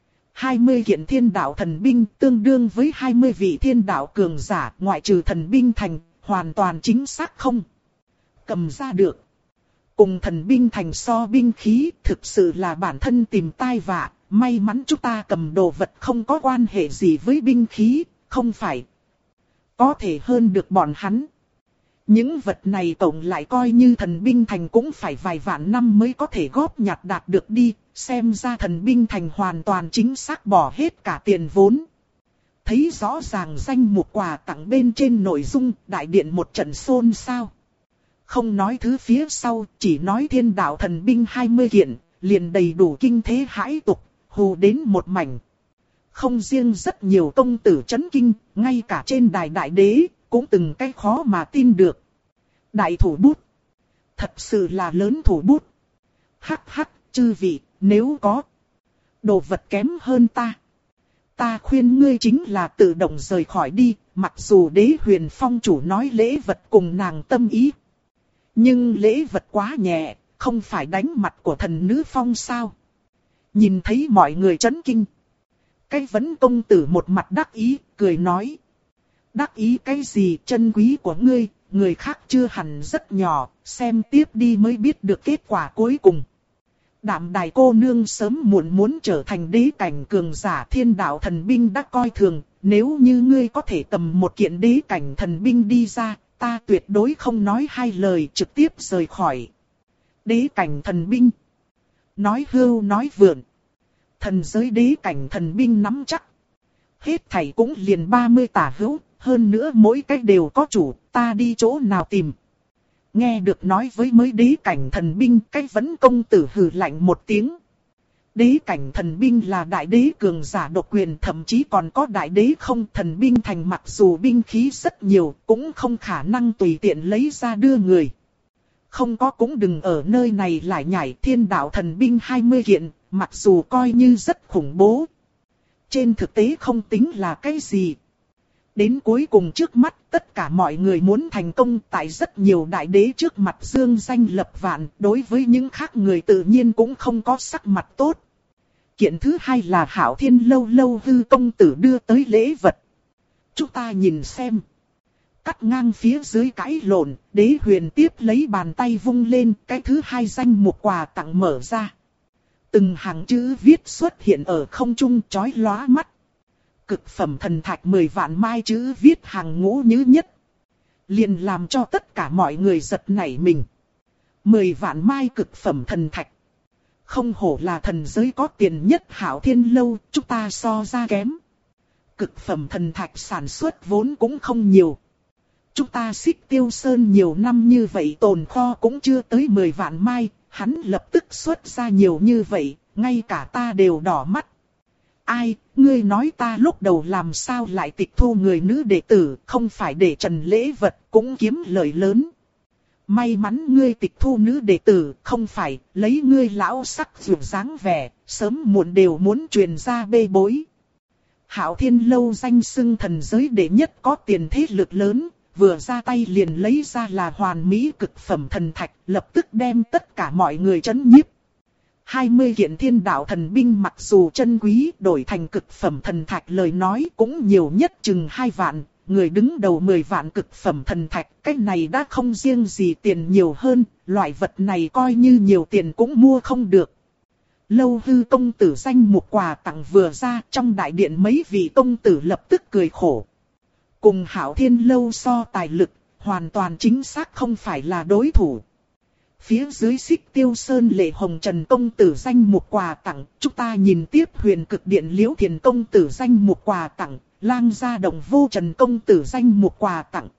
hai mươi kiện thiên đạo thần binh tương đương với hai mươi vị thiên đạo cường giả, ngoại trừ thần binh thành, hoàn toàn chính xác không cầm ra được. Cùng thần binh thành so binh khí, thực sự là bản thân tìm tai vạ, may mắn chúng ta cầm đồ vật không có quan hệ gì với binh khí, không phải có thể hơn được bọn hắn. Những vật này tổng lại coi như thần binh thành cũng phải vài vạn năm mới có thể góp nhặt đạt được đi, xem ra thần binh thành hoàn toàn chính xác bỏ hết cả tiền vốn. Thấy rõ ràng danh mục quà tặng bên trên nội dung, đại điện một trận xôn xao. Không nói thứ phía sau, chỉ nói thiên đạo thần binh hai mươi kiện, liền đầy đủ kinh thế hãi tục, hù đến một mảnh. Không riêng rất nhiều công tử chấn kinh, ngay cả trên đài đại đế, cũng từng cái khó mà tin được. Đại thủ bút. Thật sự là lớn thủ bút. Hắc hắc, chư vị, nếu có đồ vật kém hơn ta, ta khuyên ngươi chính là tự động rời khỏi đi, mặc dù đế huyền phong chủ nói lễ vật cùng nàng tâm ý. Nhưng lễ vật quá nhẹ, không phải đánh mặt của thần nữ phong sao? Nhìn thấy mọi người chấn kinh. Cái vấn công tử một mặt đắc ý, cười nói. Đắc ý cái gì, chân quý của ngươi, người khác chưa hẳn rất nhỏ, xem tiếp đi mới biết được kết quả cuối cùng. Đạm đài cô nương sớm muộn muốn trở thành đế cảnh cường giả, thiên đạo thần binh đã coi thường, nếu như ngươi có thể cầm một kiện đế cảnh thần binh đi ra, ta tuyệt đối không nói hai lời, trực tiếp rời khỏi. Đế cảnh thần binh. Nói hưu nói vượn. Thần giới đế cảnh thần binh nắm chắc. Hết thảy cũng liền ba mươi tả hữu, hơn nữa mỗi cách đều có chủ, ta đi chỗ nào tìm. Nghe được nói với mới đế cảnh thần binh, cái vấn công tử hừ lạnh một tiếng. Đế cảnh thần binh là đại đế cường giả độc quyền, thậm chí còn có đại đế không. Thần binh thành mặc dù binh khí rất nhiều, cũng không khả năng tùy tiện lấy ra đưa người. Không có cũng đừng ở nơi này lại nhảy, thiên đạo thần binh hai mươi kiện, mặc dù coi như rất khủng bố. Trên thực tế không tính là cái gì. Đến cuối cùng trước mắt, tất cả mọi người muốn thành công, tại rất nhiều đại đế trước mặt dương danh lập vạn, đối với những khác người tự nhiên cũng không có sắc mặt tốt. Kiện thứ hai là Hạo Thiên lâu lâu hư công tử đưa tới lễ vật. Chúng ta nhìn xem. Cắt ngang phía dưới cãi lộn, đế huyền tiếp lấy bàn tay vung lên, cái thứ hai danh mục quà tặng mở ra. Từng hàng chữ viết xuất hiện ở không trung chói lóa mắt. Cực phẩm thần thạch mười vạn mai chữ viết hàng ngũ như nhất. Liền làm cho tất cả mọi người giật nảy mình. Mười vạn mai cực phẩm thần thạch. Không hổ là thần giới có tiền nhất Hạo Thiên lâu, chúng ta so ra kém. Cực phẩm thần thạch sản xuất vốn cũng không nhiều. Chúng ta Xích Tiêu Sơn nhiều năm như vậy tồn kho cũng chưa tới mười vạn mai, hắn lập tức xuất ra nhiều như vậy, ngay cả ta đều đỏ mắt. Ai, ngươi nói ta lúc đầu làm sao lại tịch thu người nữ đệ tử, không phải để trần lễ vật, cũng kiếm lợi lớn. May mắn ngươi tịch thu nữ đệ tử, không phải lấy ngươi lão sắc dường dáng vẻ, sớm muộn đều muốn truyền ra bê bối. Hạo Thiên lâu danh xưng thần giới đệ nhất có tiền thế lực lớn, vừa ra tay liền lấy ra là hoàn mỹ cực phẩm thần thạch, lập tức đem tất cả mọi người chấn nhiếp. hai mươi kiện thiên đạo thần binh mặc dù chân quý, đổi thành cực phẩm thần thạch lời nói cũng nhiều nhất chừng hai vạn, người đứng đầu mười vạn cực phẩm thần thạch, cái này đã không riêng gì tiền nhiều hơn, loại vật này coi như nhiều tiền cũng mua không được. Lâu hư công tử danh mục quà tặng vừa ra, trong đại điện mấy vị công tử lập tức cười khổ. Cùng Hạo Thiên lâu so tài lực, hoàn toàn chính xác không phải là đối thủ. Phía dưới Xích Tiêu Sơn Lệ Hồng Trần công tử danh mục quà tặng, chúng ta nhìn tiếp Huyền Cực Điện Liễu Thiền công tử danh mục quà tặng, Lang Gia Động Vô Trần công tử danh mục quà tặng.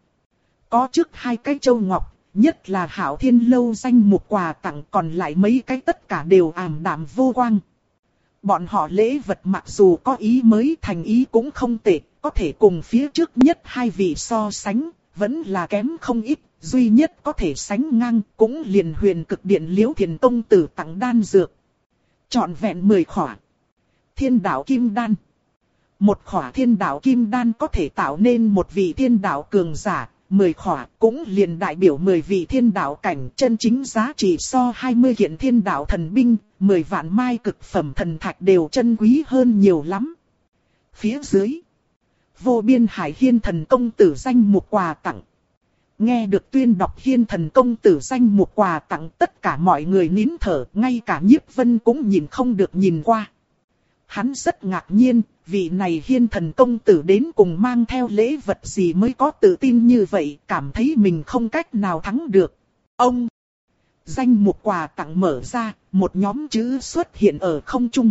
Có trước hai cái châu ngọc, nhất là Hạo Thiên lâu danh mục quà tặng, còn lại mấy cái tất cả đều ảm đạm vô quang. Bọn họ lễ vật mặc dù có ý mới, thành ý cũng không tệ, có thể cùng phía trước nhất hai vị so sánh, vẫn là kém không ít. Duy nhất có thể sánh ngang cũng liền Huyền Cực Điện Liễu Thiền công tử tặng đan dược. Trọn vẹn mười khỏa. Thiên đạo kim đan. Một khỏa thiên đạo kim đan có thể tạo nên một vị thiên đạo cường giả, mười khỏa cũng liền đại biểu mười vị thiên đạo cảnh, chân chính giá trị so hai mươi kiện thiên đạo thần binh, mười vạn mai cực phẩm thần thạch đều chân quý hơn nhiều lắm. Phía dưới, vô biên hải hiên thần công tử danh mục quà tặng. Nghe được tuyên đọc hiên thần công tử danh mục quà tặng, tất cả mọi người nín thở, ngay cả Nhiếp Vân cũng nhìn không được nhìn qua. Hắn rất ngạc nhiên, vị này hiên thần công tử đến cùng mang theo lễ vật gì mới có tự tin như vậy, cảm thấy mình không cách nào thắng được. Ông! Danh mục quà tặng mở ra, một nhóm chữ xuất hiện ở không trung.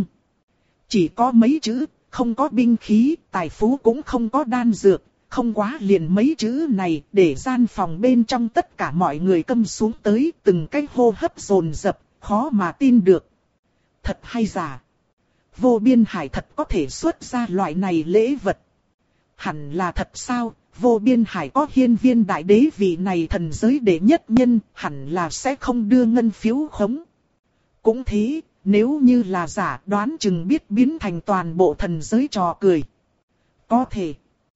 Chỉ có mấy chữ, không có binh khí, tài phú cũng không có đan dược, không quá liền mấy chữ này, để gian phòng bên trong tất cả mọi người câm xuống tới, từng cái hô hấp dồn dập, khó mà tin được. Thật hay giả? Vô biên hải thật có thể xuất ra loại này lễ vật. Hẳn là thật sao? Vô biên hải có hiên viên đại đế vị này thần giới đệ nhất nhân, hẳn là sẽ không đưa ngân phiếu khống. Cũng thế, nếu như là giả, đoán chừng biết biến thành toàn bộ thần giới trò cười. Có thể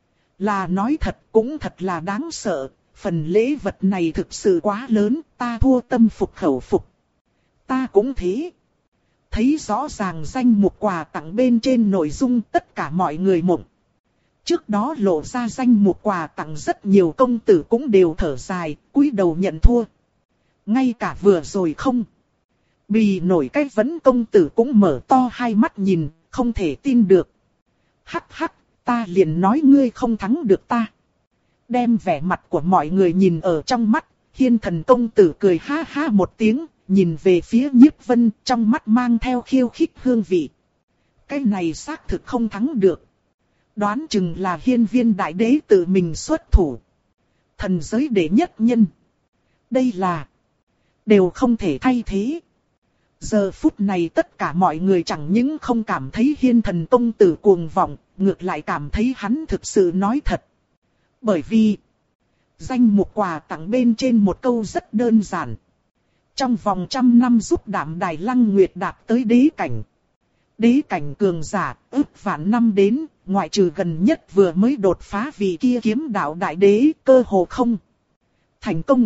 là nói thật, cũng thật là đáng sợ, phần lễ vật này thực sự quá lớn, ta thua tâm phục khẩu phục. Ta cũng thế. Thấy rõ ràng danh mục quà tặng bên trên nội dung, tất cả mọi người mộng. Trước đó lộ ra danh mục quà tặng rất nhiều công tử cũng đều thở dài, cúi đầu nhận thua. Ngay cả vừa rồi không bì nổi cái vấn công tử cũng mở to hai mắt nhìn, không thể tin được. Hắc hắc, ta liền nói ngươi không thắng được ta. Đem vẻ mặt của mọi người nhìn ở trong mắt, hiên thần công tử cười ha ha một tiếng, nhìn về phía Nhiếp Vân, trong mắt mang theo khiêu khích hương vị. Cái này xác thực không thắng được. Đoán chừng là hiên viên đại đế tự mình xuất thủ. Thần giới đệ nhất nhân. Đây là đều không thể thay thế. Giờ phút này tất cả mọi người chẳng những không cảm thấy hiên thần công tử cuồng vọng, ngược lại cảm thấy hắn thực sự nói thật. Bởi vì danh mục quà tặng bên trên một câu rất đơn giản. Trong vòng trăm năm giúp Đạm Đài Lăng Nguyệt đạt tới đế cảnh. Đế cảnh cường giả, ước vạn năm đến, ngoại trừ gần nhất vừa mới đột phá vị kia kiếm đạo đại đế, cơ hồ không thành công.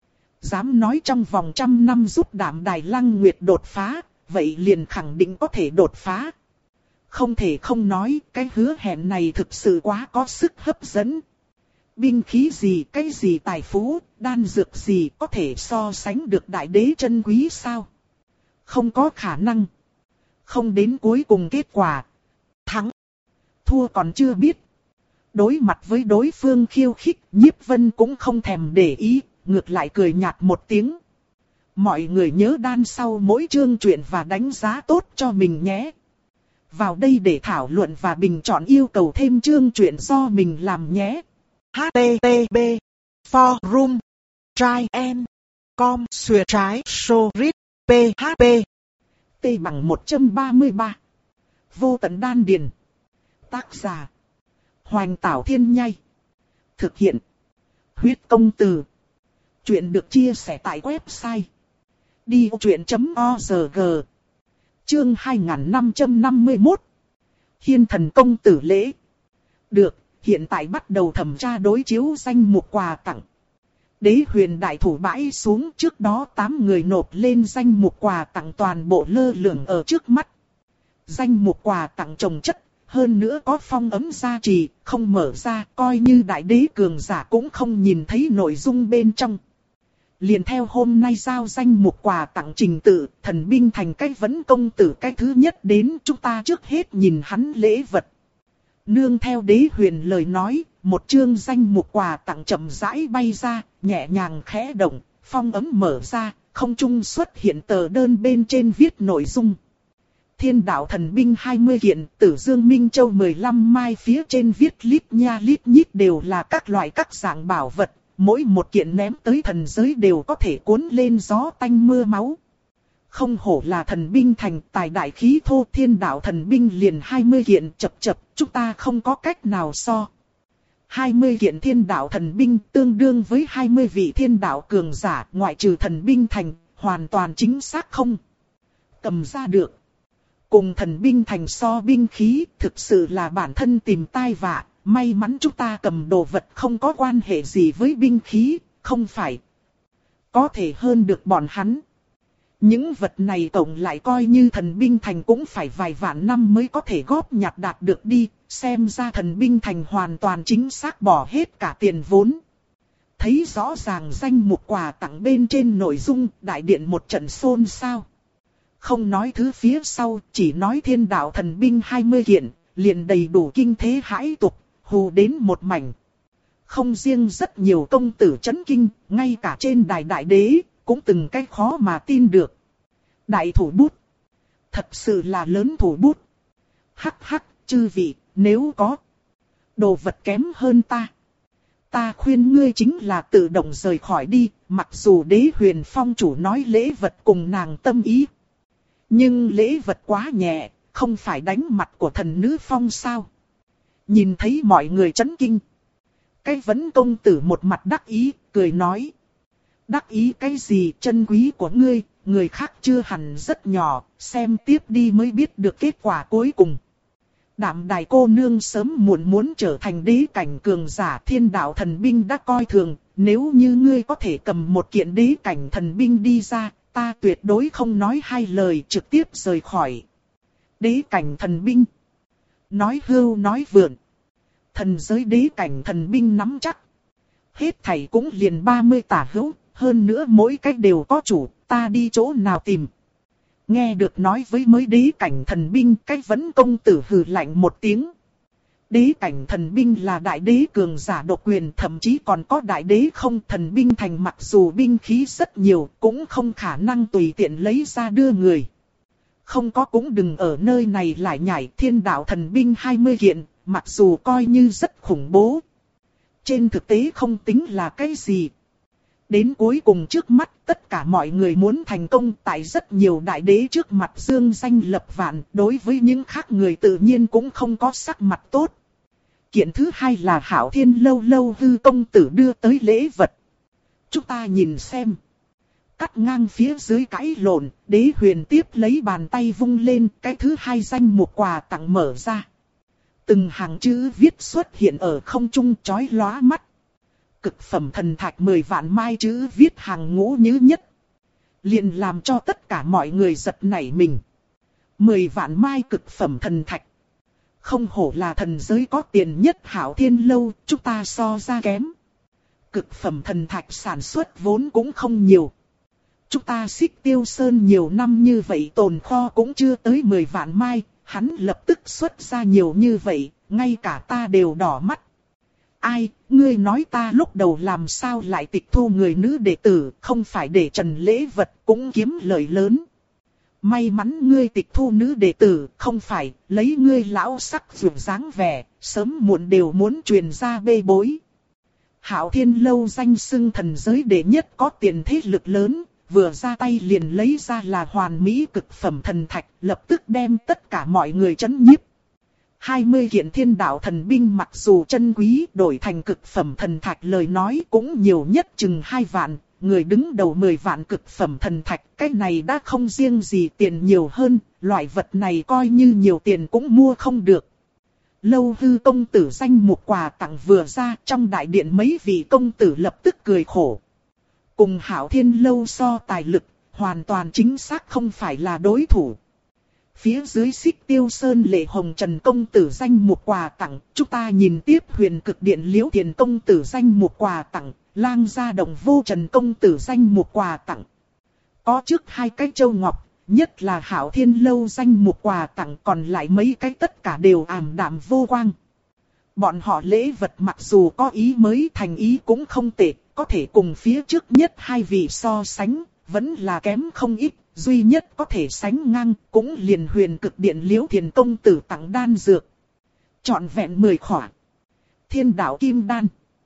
Dám nói trong vòng trăm năm giúp Đạm Đài Lăng Nguyệt đột phá, vậy liền khẳng định có thể đột phá. Không thể không nói, cái hứa hẹn này thực sự quá có sức hấp dẫn. Binh khí gì, cái gì tài phú, đan dược gì có thể so sánh được đại đế chân quý sao? Không có khả năng. Không đến cuối cùng kết quả. Thắng. Thua còn chưa biết. Đối mặt với đối phương khiêu khích, Nhiếp Vân cũng không thèm để ý, ngược lại cười nhạt một tiếng. Mọi người nhớ đan sau mỗi chương truyện và đánh giá tốt cho mình nhé. Vào đây để thảo luận và bình chọn yêu cầu thêm chương truyện do mình làm nhé. H T T P Forum Try and Com Xuyệt trái Sorit P H P T bằng một trăm ba mươi ba. Vô tận đan điền. Tác giả Hoành Tảo Thiên Nhai. Thực hiện Huyết Công Từ. Chuyện được chia sẻ tại website đi vô chuyện chấm org. Chương hai nghìn năm trăm năm mươi mốt. Hiên thần công tử lễ. Được, hiện tại bắt đầu thẩm tra đối chiếu danh mục quà tặng. Đế huyền đại thủ bãi xuống, trước đó tám người nộp lên danh mục quà tặng toàn bộ lơ lửng ở trước mắt. Danh mục quà tặng chồng chất, hơn nữa có phong ấm gia trì, không mở ra, coi như đại đế cường giả cũng không nhìn thấy nội dung bên trong. Liền theo hôm nay giao danh mục quà tặng trình tự, thần binh thành cách vấn công tử cái thứ nhất đến, chúng ta trước hết nhìn hắn lễ vật. Nương theo đế huyền lời nói, một chương danh mục quà tặng chậm rãi bay ra, nhẹ nhàng khẽ động, phong ấm mở ra, không trung xuất hiện tờ đơn bên trên viết nội dung. Thiên đạo thần binh hai mươi kiện, Tử Dương Minh Châu mười lăm mai, phía trên viết lít nha lít nhít đều là các loại các dạng bảo vật, mỗi một kiện ném tới thần giới đều có thể cuốn lên gió tanh mưa máu. Không hổ là thần binh thành, tài đại khí thô, thiên đạo thần binh liền hai mươi kiện, chập chập, chúng ta không có cách nào so. hai mươi kiện thiên đạo thần binh tương đương với hai mươi vị thiên đạo cường giả, ngoại trừ thần binh thành, hoàn toàn chính xác không cầm ra được. cùng thần binh thành so binh khí, thực sự là bản thân tìm tai vạ. May mắn chúng ta cầm đồ vật không có quan hệ gì với binh khí, không phải có thể hơn được bọn hắn. Những vật này tổng lại coi như thần binh thành cũng phải vài vạn năm mới có thể góp nhặt đạt được đi, xem ra thần binh thành hoàn toàn chính xác bỏ hết cả tiền vốn. Thấy rõ ràng danh mục quà tặng bên trên nội dung, đại điện một trận xôn xao. Không nói thứ phía sau, chỉ nói thiên đạo thần binh hai mươi kiện, liền đầy đủ kinh thế hãi tục, hù đến một mảnh. Không riêng rất nhiều công tử chấn kinh, ngay cả trên đài đại đế, cũng từng cách khó mà tin được. Đại thủ bút. Thật sự là lớn thủ bút. Hắc hắc, chư vị, nếu có đồ vật kém hơn ta, ta khuyên ngươi chính là tự động rời khỏi đi, mặc dù đế huyền phong chủ nói lễ vật cùng nàng tâm ý. Nhưng lễ vật quá nhẹ, không phải đánh mặt của thần nữ phong sao. Nhìn thấy mọi người chấn kinh. Cái vấn công tử một mặt đắc ý, cười nói. Đắc ý cái gì, chân quý của ngươi, người khác chưa hẳn rất nhỏ, xem tiếp đi mới biết được kết quả cuối cùng. Đạm đài cô nương sớm muộn muốn trở thành đế cảnh cường giả, thiên đạo thần binh đã coi thường, nếu như ngươi có thể cầm một kiện đế cảnh thần binh đi ra, ta tuyệt đối không nói hai lời trực tiếp rời khỏi. Đế cảnh thần binh. Nói hưu nói vượn. Thần giới đế cảnh thần binh nắm chắc. Hết thảy cũng liền ba mươi tả hữu, hơn nữa mỗi cách đều có chủ, ta đi chỗ nào tìm. Nghe được nói với mới đế cảnh thần binh, cách vấn công tử hừ lạnh một tiếng. Đế cảnh thần binh là đại đế cường giả độc quyền, thậm chí còn có đại đế không. Thần binh thành mặc dù binh khí rất nhiều, cũng không khả năng tùy tiện lấy ra đưa người. Không có cũng đừng ở nơi này lại nhảy. Thiên đạo thần binh hai mươi kiện, mặc dù coi như rất khủng bố, trên thực tế không tính là cái gì. Đến cuối cùng trước mắt, tất cả mọi người muốn thành công, tại rất nhiều đại đế trước mặt dương danh lập vạn, đối với những khác người tự nhiên cũng không có sắc mặt tốt. Kiện thứ hai là Hạo Thiên lâu lâu hư công tử đưa tới lễ vật. Chúng ta nhìn xem. Cắt ngang phía dưới cãi lộn, đế huyền tiếp lấy bàn tay vung lên, cái thứ hai danh mục quà tặng mở ra. Từng hàng chữ viết xuất hiện ở không trung chói lóa mắt. Cực phẩm thần thạch mười vạn mai chữ viết hàng ngũ như nhất. Liền làm cho tất cả mọi người giật nảy mình. Mười vạn mai cực phẩm thần thạch. Không hổ là thần giới có tiền nhất Hạo Thiên lâu, chúng ta so ra kém. Cực phẩm thần thạch sản xuất vốn cũng không nhiều. Chúng ta Xích Tiêu Sơn nhiều năm như vậy tồn kho cũng chưa tới mười vạn mai, hắn lập tức xuất ra nhiều như vậy, ngay cả ta đều đỏ mắt. Ai, ngươi nói ta lúc đầu làm sao lại tịch thu người nữ đệ tử, không phải để trần lễ vật cũng kiếm lợi lớn. May mắn ngươi tịch thu nữ đệ tử, không phải lấy ngươi lão sắc ruột dáng vẻ, sớm muộn đều muốn truyền ra bê bối. Hạo Thiên lâu danh xưng thần giới đệ nhất có tiền thế lực lớn, vừa ra tay liền lấy ra là hoàn mỹ cực phẩm thần thạch, lập tức đem tất cả mọi người chấn nhiếp. hai mươi kiện thiên đạo thần binh mặc dù chân quý, đổi thành cực phẩm thần thạch lời nói cũng nhiều nhất chừng hai vạn, người đứng đầu mười vạn cực phẩm thần thạch, cái này đã không riêng gì tiền nhiều hơn, loại vật này coi như nhiều tiền cũng mua không được. Lâu hư công tử danh mục quà tặng vừa ra, trong đại điện mấy vị công tử lập tức cười khổ. Cùng Hạo Thiên lâu so tài lực, hoàn toàn chính xác không phải là đối thủ. Phía dưới Xích Tiêu Sơn Lệ Hồng Trần công tử danh mục quà tặng, chúng ta nhìn tiếp Huyền Cực Điện Liễu Thiền công tử danh mục quà tặng, Lang Gia Đồng Vô Trần công tử danh mục quà tặng. Có trước hai cái châu ngọc, nhất là Hạo Thiên lâu danh mục quà tặng, còn lại mấy cái tất cả đều ảm đạm vô quang. Bọn họ lễ vật mặc dù có ý mới, thành ý cũng không tệ, có thể cùng phía trước nhất hai vị so sánh, vẫn là kém không ít. Duy nhất có thể sánh ngang cũng liền Huyền Cực Điện Liễu Thiền công tử tặng đan dược. Trọn vẹn mười khỏa thiên đạo kim đan.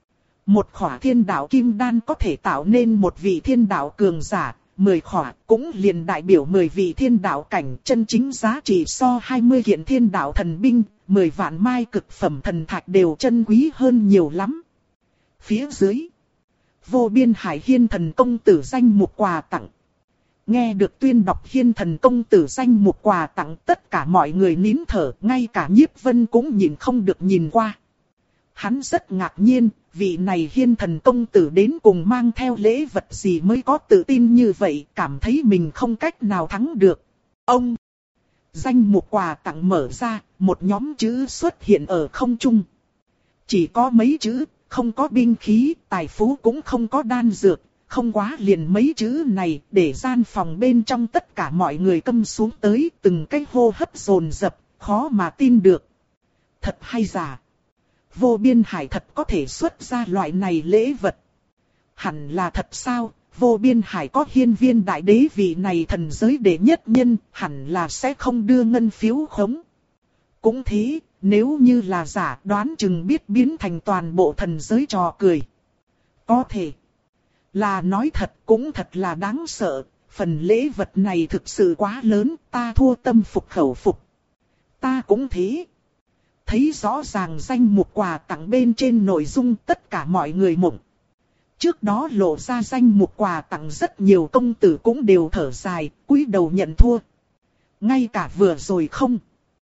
Một khỏa thiên đạo kim đan có thể tạo nên một vị thiên đạo cường giả, mười khỏa cũng liền đại biểu mười vị thiên đạo cảnh, chân chính giá trị so hai mươi kiện thiên đạo thần binh, mười vạn mai cực phẩm thần thạch đều chân quý hơn nhiều lắm. Phía dưới, Vô Biên Hải Hiên thần công tử danh mục quà tặng. Nghe được tuyên đọc Hiên Thần công tử danh mục quà tặng, tất cả mọi người nín thở, ngay cả Nhiếp Vân cũng nhìn không được nhìn qua. Hắn rất ngạc nhiên, vị này Hiên Thần công tử đến cùng mang theo lễ vật gì mới có tự tin như vậy, cảm thấy mình không cách nào thắng được. Ông! Danh mục quà tặng mở ra, một nhóm chữ xuất hiện ở không trung. Chỉ có mấy chữ, không có binh khí, tài phú cũng không có đan dược. Không quá liền mấy chữ này, để gian phòng bên trong tất cả mọi người câm xuống tới, từng cái hô hấp dồn dập, khó mà tin được. Thật hay giả? Vô Biên Hải thật có thể xuất ra loại này lễ vật. Hẳn là thật sao? Vô Biên Hải có Hiên Viên đại đế vị này thần giới đệ nhất nhân, hẳn là sẽ không đưa ngân phiếu khống. Cũng thế, nếu như là giả, đoán chừng biết biến thành toàn bộ thần giới trò cười. Có thể là nói thật, cũng thật là đáng sợ, phần lễ vật này thực sự quá lớn, ta thua tâm phục khẩu phục. Ta cũng thế. Thấy rõ ràng danh mục quà tặng bên trên nội dung, tất cả mọi người mộng. Trước đó lộ ra danh mục quà tặng rất nhiều công tử cũng đều thở dài, cúi đầu nhận thua. Ngay cả vừa rồi không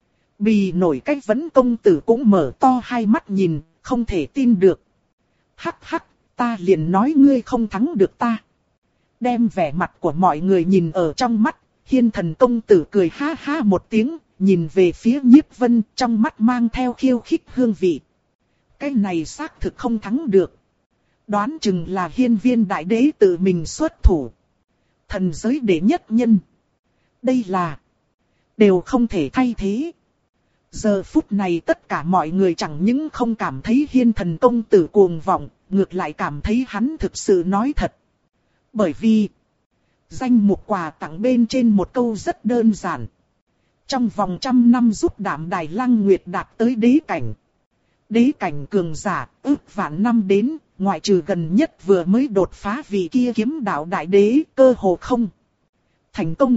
bì nổi cách vấn công tử cũng mở to hai mắt nhìn, không thể tin được. Hắc hắc, ta liền nói ngươi không thắng được ta. Đem vẻ mặt của mọi người nhìn ở trong mắt, Hiên Thần công tử cười ha ha một tiếng, nhìn về phía Nhiếp Vân, trong mắt mang theo khiêu khích hương vị. Cái này xác thực không thắng được. Đoán chừng là Hiên Viên đại đế tự mình xuất thủ. Thần giới đệ nhất nhân. Đây là đều không thể thay thế. Giờ phút này tất cả mọi người chẳng những không cảm thấy Hiên Thần công tử cuồng vọng, ngược lại cảm thấy hắn thực sự nói thật. Bởi vì danh mục quà tặng bên trên một câu rất đơn giản. Trong vòng trăm năm giúp Đạm Đài Lăng Nguyệt đạt tới đế cảnh. Đế cảnh cường giả, ước vạn năm đến, ngoại trừ gần nhất vừa mới đột phá vị kia kiếm đạo đại đế, cơ hồ không thành công.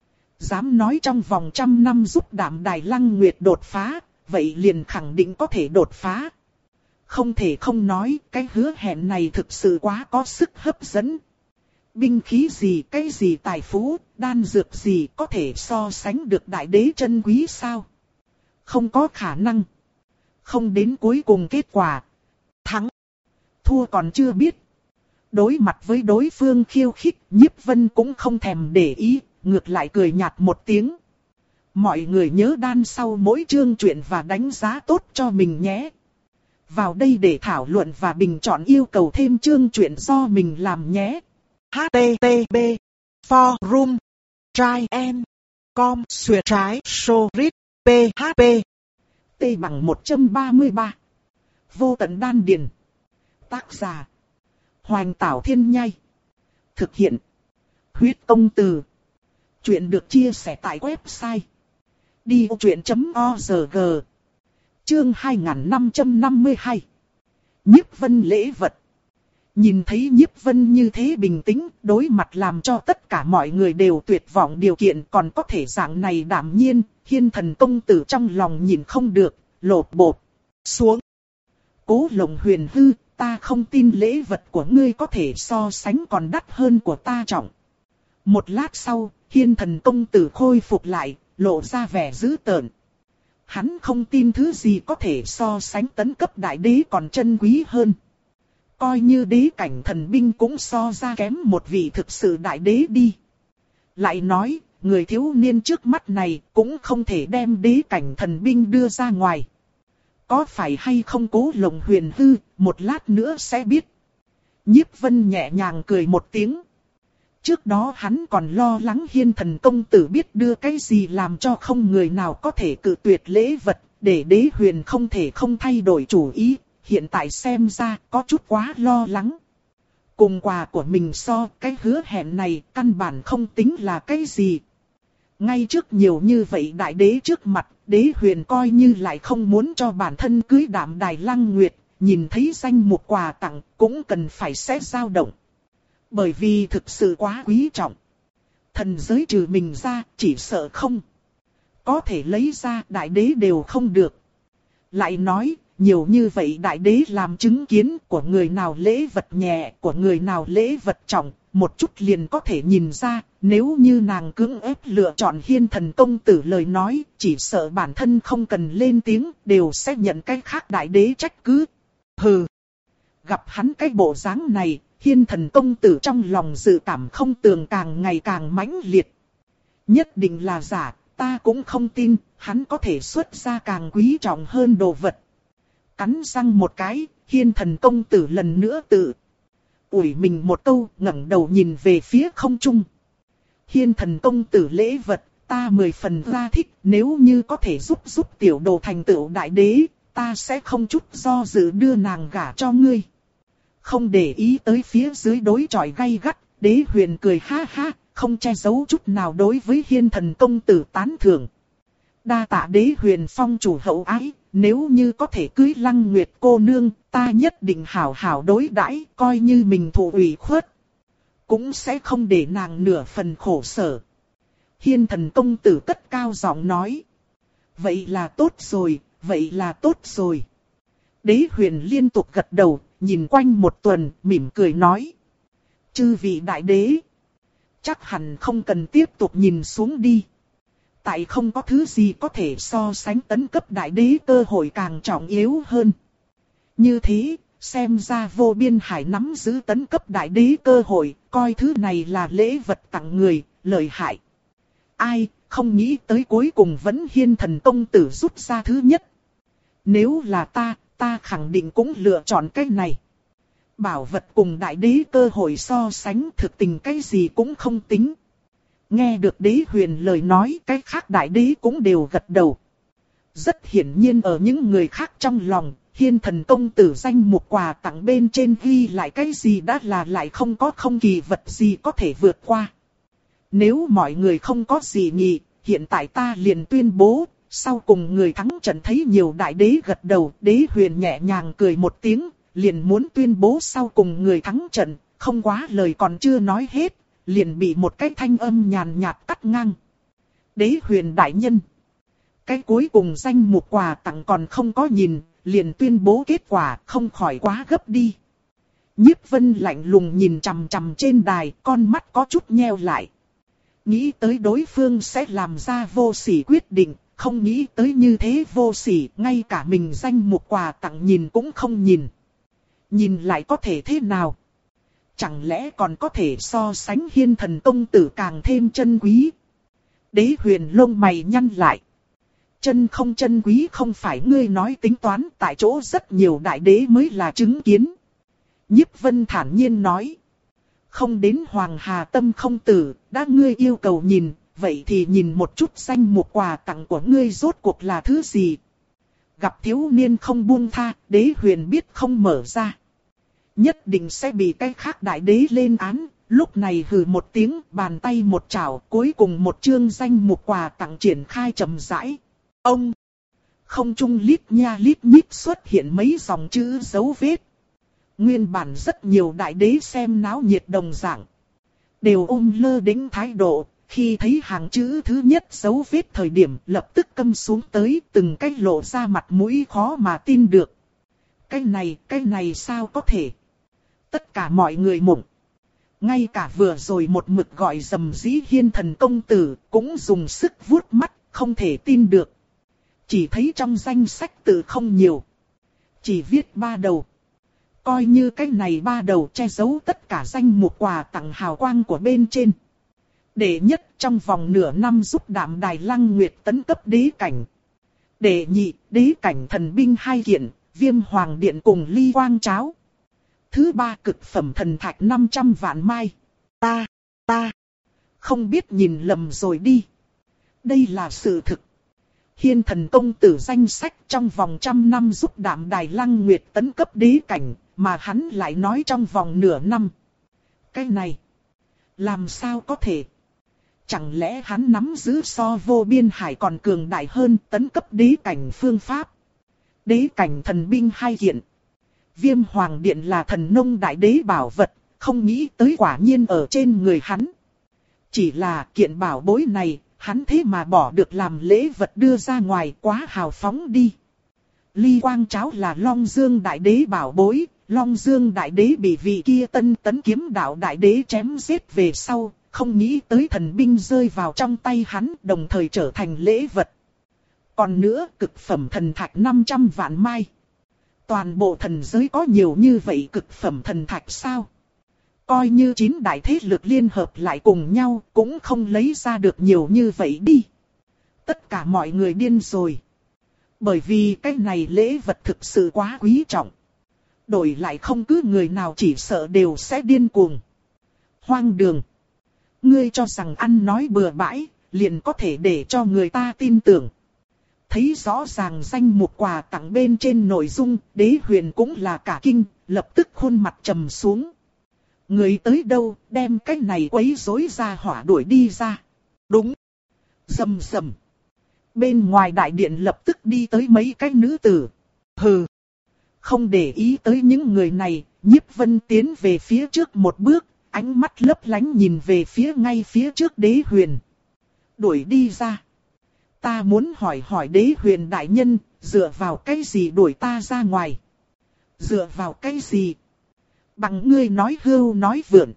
Dám nói trong vòng trăm năm giúp Đạm Đài Lăng Nguyệt đột phá, vậy liền khẳng định có thể đột phá. Không thể không nói, cái hứa hẹn này thực sự quá có sức hấp dẫn. Binh khí gì, cái gì tài phú, đan dược gì có thể so sánh được đại đế chân quý sao? Không có khả năng. Không đến cuối cùng kết quả. Thắng. Thua còn chưa biết. Đối mặt với đối phương khiêu khích, Nhiếp Vân cũng không thèm để ý, ngược lại cười nhạt một tiếng. Mọi người nhớ đan sau mỗi chương truyện và đánh giá tốt cho mình nhé. Vào đây để thảo luận và bình chọn yêu cầu thêm chương truyện do mình làm nhé. H T T P Forum Trai En Com Xuyệt Trái Sorit P H P T bằng một trăm ba mươi ba. Vô tận đan điền. Tác giả Hoành Tảo Thiên Nhai. Thực hiện Huyết Công Từ. Chuyện được chia sẻ tại website đi ô chuyện chấm org. Chương hai nghìn năm trăm năm mươi hai. Nhiếp Vân lễ vật. Nhìn thấy Nhiếp Vân như thế bình tĩnh, đối mặt làm cho tất cả mọi người đều tuyệt vọng điều kiện, còn có thể dạng này đảm nhiên, Hiên Thần công tử trong lòng nhìn không được, lột bột xuống. Cố Lồng Huyền hư, ta không tin lễ vật của ngươi có thể so sánh còn đắt hơn của ta trọng. Một lát sau, Hiên Thần công tử khôi phục lại, lộ ra vẻ dữ tợn. Hắn không tin thứ gì có thể so sánh tấn cấp đại đế còn chân quý hơn. Coi như đế cảnh thần binh cũng so ra kém một vị thực sự đại đế đi. Lại nói, người thiếu niên trước mắt này cũng không thể đem đế cảnh thần binh đưa ra ngoài. Có phải hay không Cố Lồng Huyền hư, một lát nữa sẽ biết. Nhiếp Vân nhẹ nhàng cười một tiếng. Trước đó hắn còn lo lắng Hiên Thần công tử biết đưa cái gì làm cho không người nào có thể cự tuyệt lễ vật, để đế huyền không thể không thay đổi chủ ý. Hiện tại xem ra có chút quá lo lắng. Cùng quà của mình so, cái hứa hẹn này căn bản không tính là cái gì. Ngay trước nhiều như vậy đại đế trước mặt, đế huyền coi như lại không muốn cho bản thân cưới Đạm Đài Lăng Nguyệt, nhìn thấy danh mục quà tặng cũng cần phải xét dao động. Bởi vì thực sự quá quý trọng. Thần giới trừ mình ra, chỉ sợ không có thể lấy ra, đại đế đều không được. Lại nói, nhiều như vậy đại đế làm chứng kiến, của người nào lễ vật nhẹ, của người nào lễ vật trọng, một chút liền có thể nhìn ra, nếu như nàng cưỡng ép lựa chọn Hiên Thần Công Tử lời nói, chỉ sợ bản thân không cần lên tiếng, đều sẽ nhận cái khác đại đế trách cứ. Hừ! Gặp hắn cái bộ dáng này, Hiên Thần Công Tử trong lòng dự cảm không tường càng ngày càng mãnh liệt. Nhất định là giả, ta cũng không tin, hắn có thể xuất ra càng quý trọng hơn đồ vật. Cắn răng một cái, Hiên Thần Công Tử lần nữa tự ủi mình một câu, ngẩng đầu nhìn về phía không trung. Hiên Thần Công Tử lễ vật, ta mười phần ra thích, nếu như có thể giúp giúp tiểu đồ thành tựu đại đế, ta sẽ không chút do dự đưa nàng gả cho ngươi. Không để ý tới phía dưới đối chọi gay gắt, Đế Huyền cười ha ha, không che giấu chút nào đối với Hiên Thần Công Tử tán thưởng. Đa tạ Đế Huyền phong chủ hậu ái, nếu như có thể cưới Lăng Nguyệt cô nương, ta nhất định hảo hảo đối đãi, coi như mình thụ ủy khuất, cũng sẽ không để nàng nửa phần khổ sở. Hiên Thần Công Tử cất cao giọng nói. Vậy là tốt rồi, vậy là tốt rồi. Đế Huyền liên tục gật đầu, nhìn quanh một tuần, mỉm cười nói. Chư vị đại đế, chắc hẳn không cần tiếp tục nhìn xuống đi. Tại không có thứ gì có thể so sánh tấn cấp đại đế cơ hội càng trọng yếu hơn. Như thế, xem ra Vô Biên Hải nắm giữ tấn cấp đại đế cơ hội, coi thứ này là lễ vật tặng người, lợi hại. Ai, không nghĩ tới cuối cùng vẫn Hiên Thần Công Tử rút ra thứ nhất. Nếu là ta, ta khẳng định cũng lựa chọn cái này. Bảo vật cùng đại đế cơ hội so sánh, thực tình cái gì cũng không tính. Nghe được Đế Huyền lời nói, cái khác đại đế cũng đều gật đầu. Rất hiển nhiên ở những người khác trong lòng, Hiên Thần Công Tử danh mục quà tặng bên trên ghi lại cái gì đã là lại không có không kỳ vật gì có thể vượt qua. Nếu mọi người không có gì nghị, hiện tại ta liền tuyên bố, sau cùng người thắng trận thấy nhiều đại đế gật đầu, Đế Huyền nhẹ nhàng cười một tiếng, liền muốn tuyên bố sau cùng người thắng trận, không quá lời còn chưa nói hết, liền bị một cái thanh âm nhàn nhạt cắt ngang. Đế Huyền đại nhân, cái cuối cùng danh mục quà tặng còn không có nhìn, liền tuyên bố kết quả, không khỏi quá gấp đi. Nhiếp Vân lạnh lùng nhìn chằm chằm trên đài, con mắt có chút nheo lại. Nghĩ tới đối phương sẽ làm ra vô sỉ quyết định, không nghĩ tới như thế vô sỉ, ngay cả mình danh mục quà tặng nhìn cũng không nhìn. Nhìn lại có thể thế nào? Chẳng lẽ còn có thể so sánh Hiên Thần Công Tử càng thêm chân quý? Đế Huyền lông mày nhăn lại. Chân không chân quý không phải ngươi nói tính toán, tại chỗ rất nhiều đại đế mới là chứng kiến. Nhiếp Vân thản nhiên nói. Không đến Hoàng Hà Tâm không tử, đã ngươi yêu cầu nhìn, vậy thì nhìn một chút danh mục quà tặng của ngươi rốt cuộc là thứ gì. Gặp thiếu niên không buông tha, Đế Huyền biết không mở ra. Nhất định sẽ bị cái khác đại đế lên án, lúc này hừ một tiếng, bàn tay một chảo, cuối cùng một chương danh mục quà tặng triển khai chậm rãi. Ông! Không trung lít nha lít nhít xuất hiện mấy dòng chữ dấu vết. Nguyên bản rất nhiều đại đế xem náo nhiệt đồng dạng, đều ôm lơ đĩnh thái độ, khi thấy hàng chữ thứ nhất dấu vết thời điểm lập tức câm xuống tới, từng cách lộ ra mặt mũi khó mà tin được. Cái này, cái này sao có thể? Tất cả mọi người mộng. Ngay cả vừa rồi một mực gọi rầm rĩ Hiên Thần Công Tử, cũng dùng sức vuốt mắt, không thể tin được. Chỉ thấy trong danh sách từ không nhiều, chỉ viết ba đầu. Coi như cái này ba đầu che giấu tất cả danh mục quà tặng hào quang của bên trên. Đệ nhất trong vòng nửa năm giúp Đạm Đài Lăng Nguyệt tấn cấp đế cảnh. Đệ nhị, đế cảnh thần binh hai kiện, Viêm Hoàng Điện cùng Ly Quang Cháo. Thứ ba, cực phẩm thần thạch năm trăm vạn mai. Ta, ta, không biết nhìn lầm rồi đi. Đây là sự thực. Hiên Thần Công Tử danh sách trong vòng trăm năm giúp Đạm Đài Lăng Nguyệt tấn cấp đế cảnh, mà hắn lại nói trong vòng nửa năm. Cái này, làm sao có thể? Chẳng lẽ hắn nắm giữ so Vô Biên Hải còn cường đại hơn tấn cấp đế cảnh phương pháp? Đế cảnh thần binh hai kiện. Viêm Hoàng Điện là thần nông đại đế bảo vật, không nghĩ tới quả nhiên ở trên người hắn. Chỉ là kiện bảo bối này, hắn thế mà bỏ được làm lễ vật đưa ra ngoài, quá hào phóng đi. Ly Quang Cháo là Long Dương đại đế bảo bối, Long Dương đại đế bị vị kia Tân Tấn Kiếm Đạo đại đế chém giết về sau, không nghĩ tới thần binh rơi vào trong tay hắn, đồng thời trở thành lễ vật. Còn nữa, cực phẩm thần thạch năm trăm vạn mai. Toàn bộ thần giới có nhiều như vậy cực phẩm thần thạch sao? Coi như chín đại thế lực liên hợp lại cùng nhau, cũng không lấy ra được nhiều như vậy đi. Tất cả mọi người điên rồi. Bởi vì cái này lễ vật thực sự quá quý trọng. Đổi lại không cứ người nào chỉ sợ đều sẽ điên cuồng. Hoang đường. Ngươi cho rằng ăn nói bừa bãi, liền có thể để cho người ta tin tưởng. Thấy rõ ràng danh mục quà tặng bên trên nội dung, Đế Huyền cũng là cả kinh, lập tức khuôn mặt trầm xuống. Người tới đâu, đem cái này quấy rối ra hỏa đuổi đi ra. Đúng. Rầm rầm. Bên ngoài đại điện lập tức đi tới mấy cái nữ tử. Hừ. Không để ý tới những người này, Nhiếp Vân tiến về phía trước một bước, ánh mắt lấp lánh nhìn về phía ngay phía trước Đế Huyền. Đuổi đi ra. Ta muốn hỏi hỏi Đế Huyền đại nhân, dựa vào cái gì đuổi ta ra ngoài? Dựa vào cái gì? Bằng ngươi nói hưu nói vượn.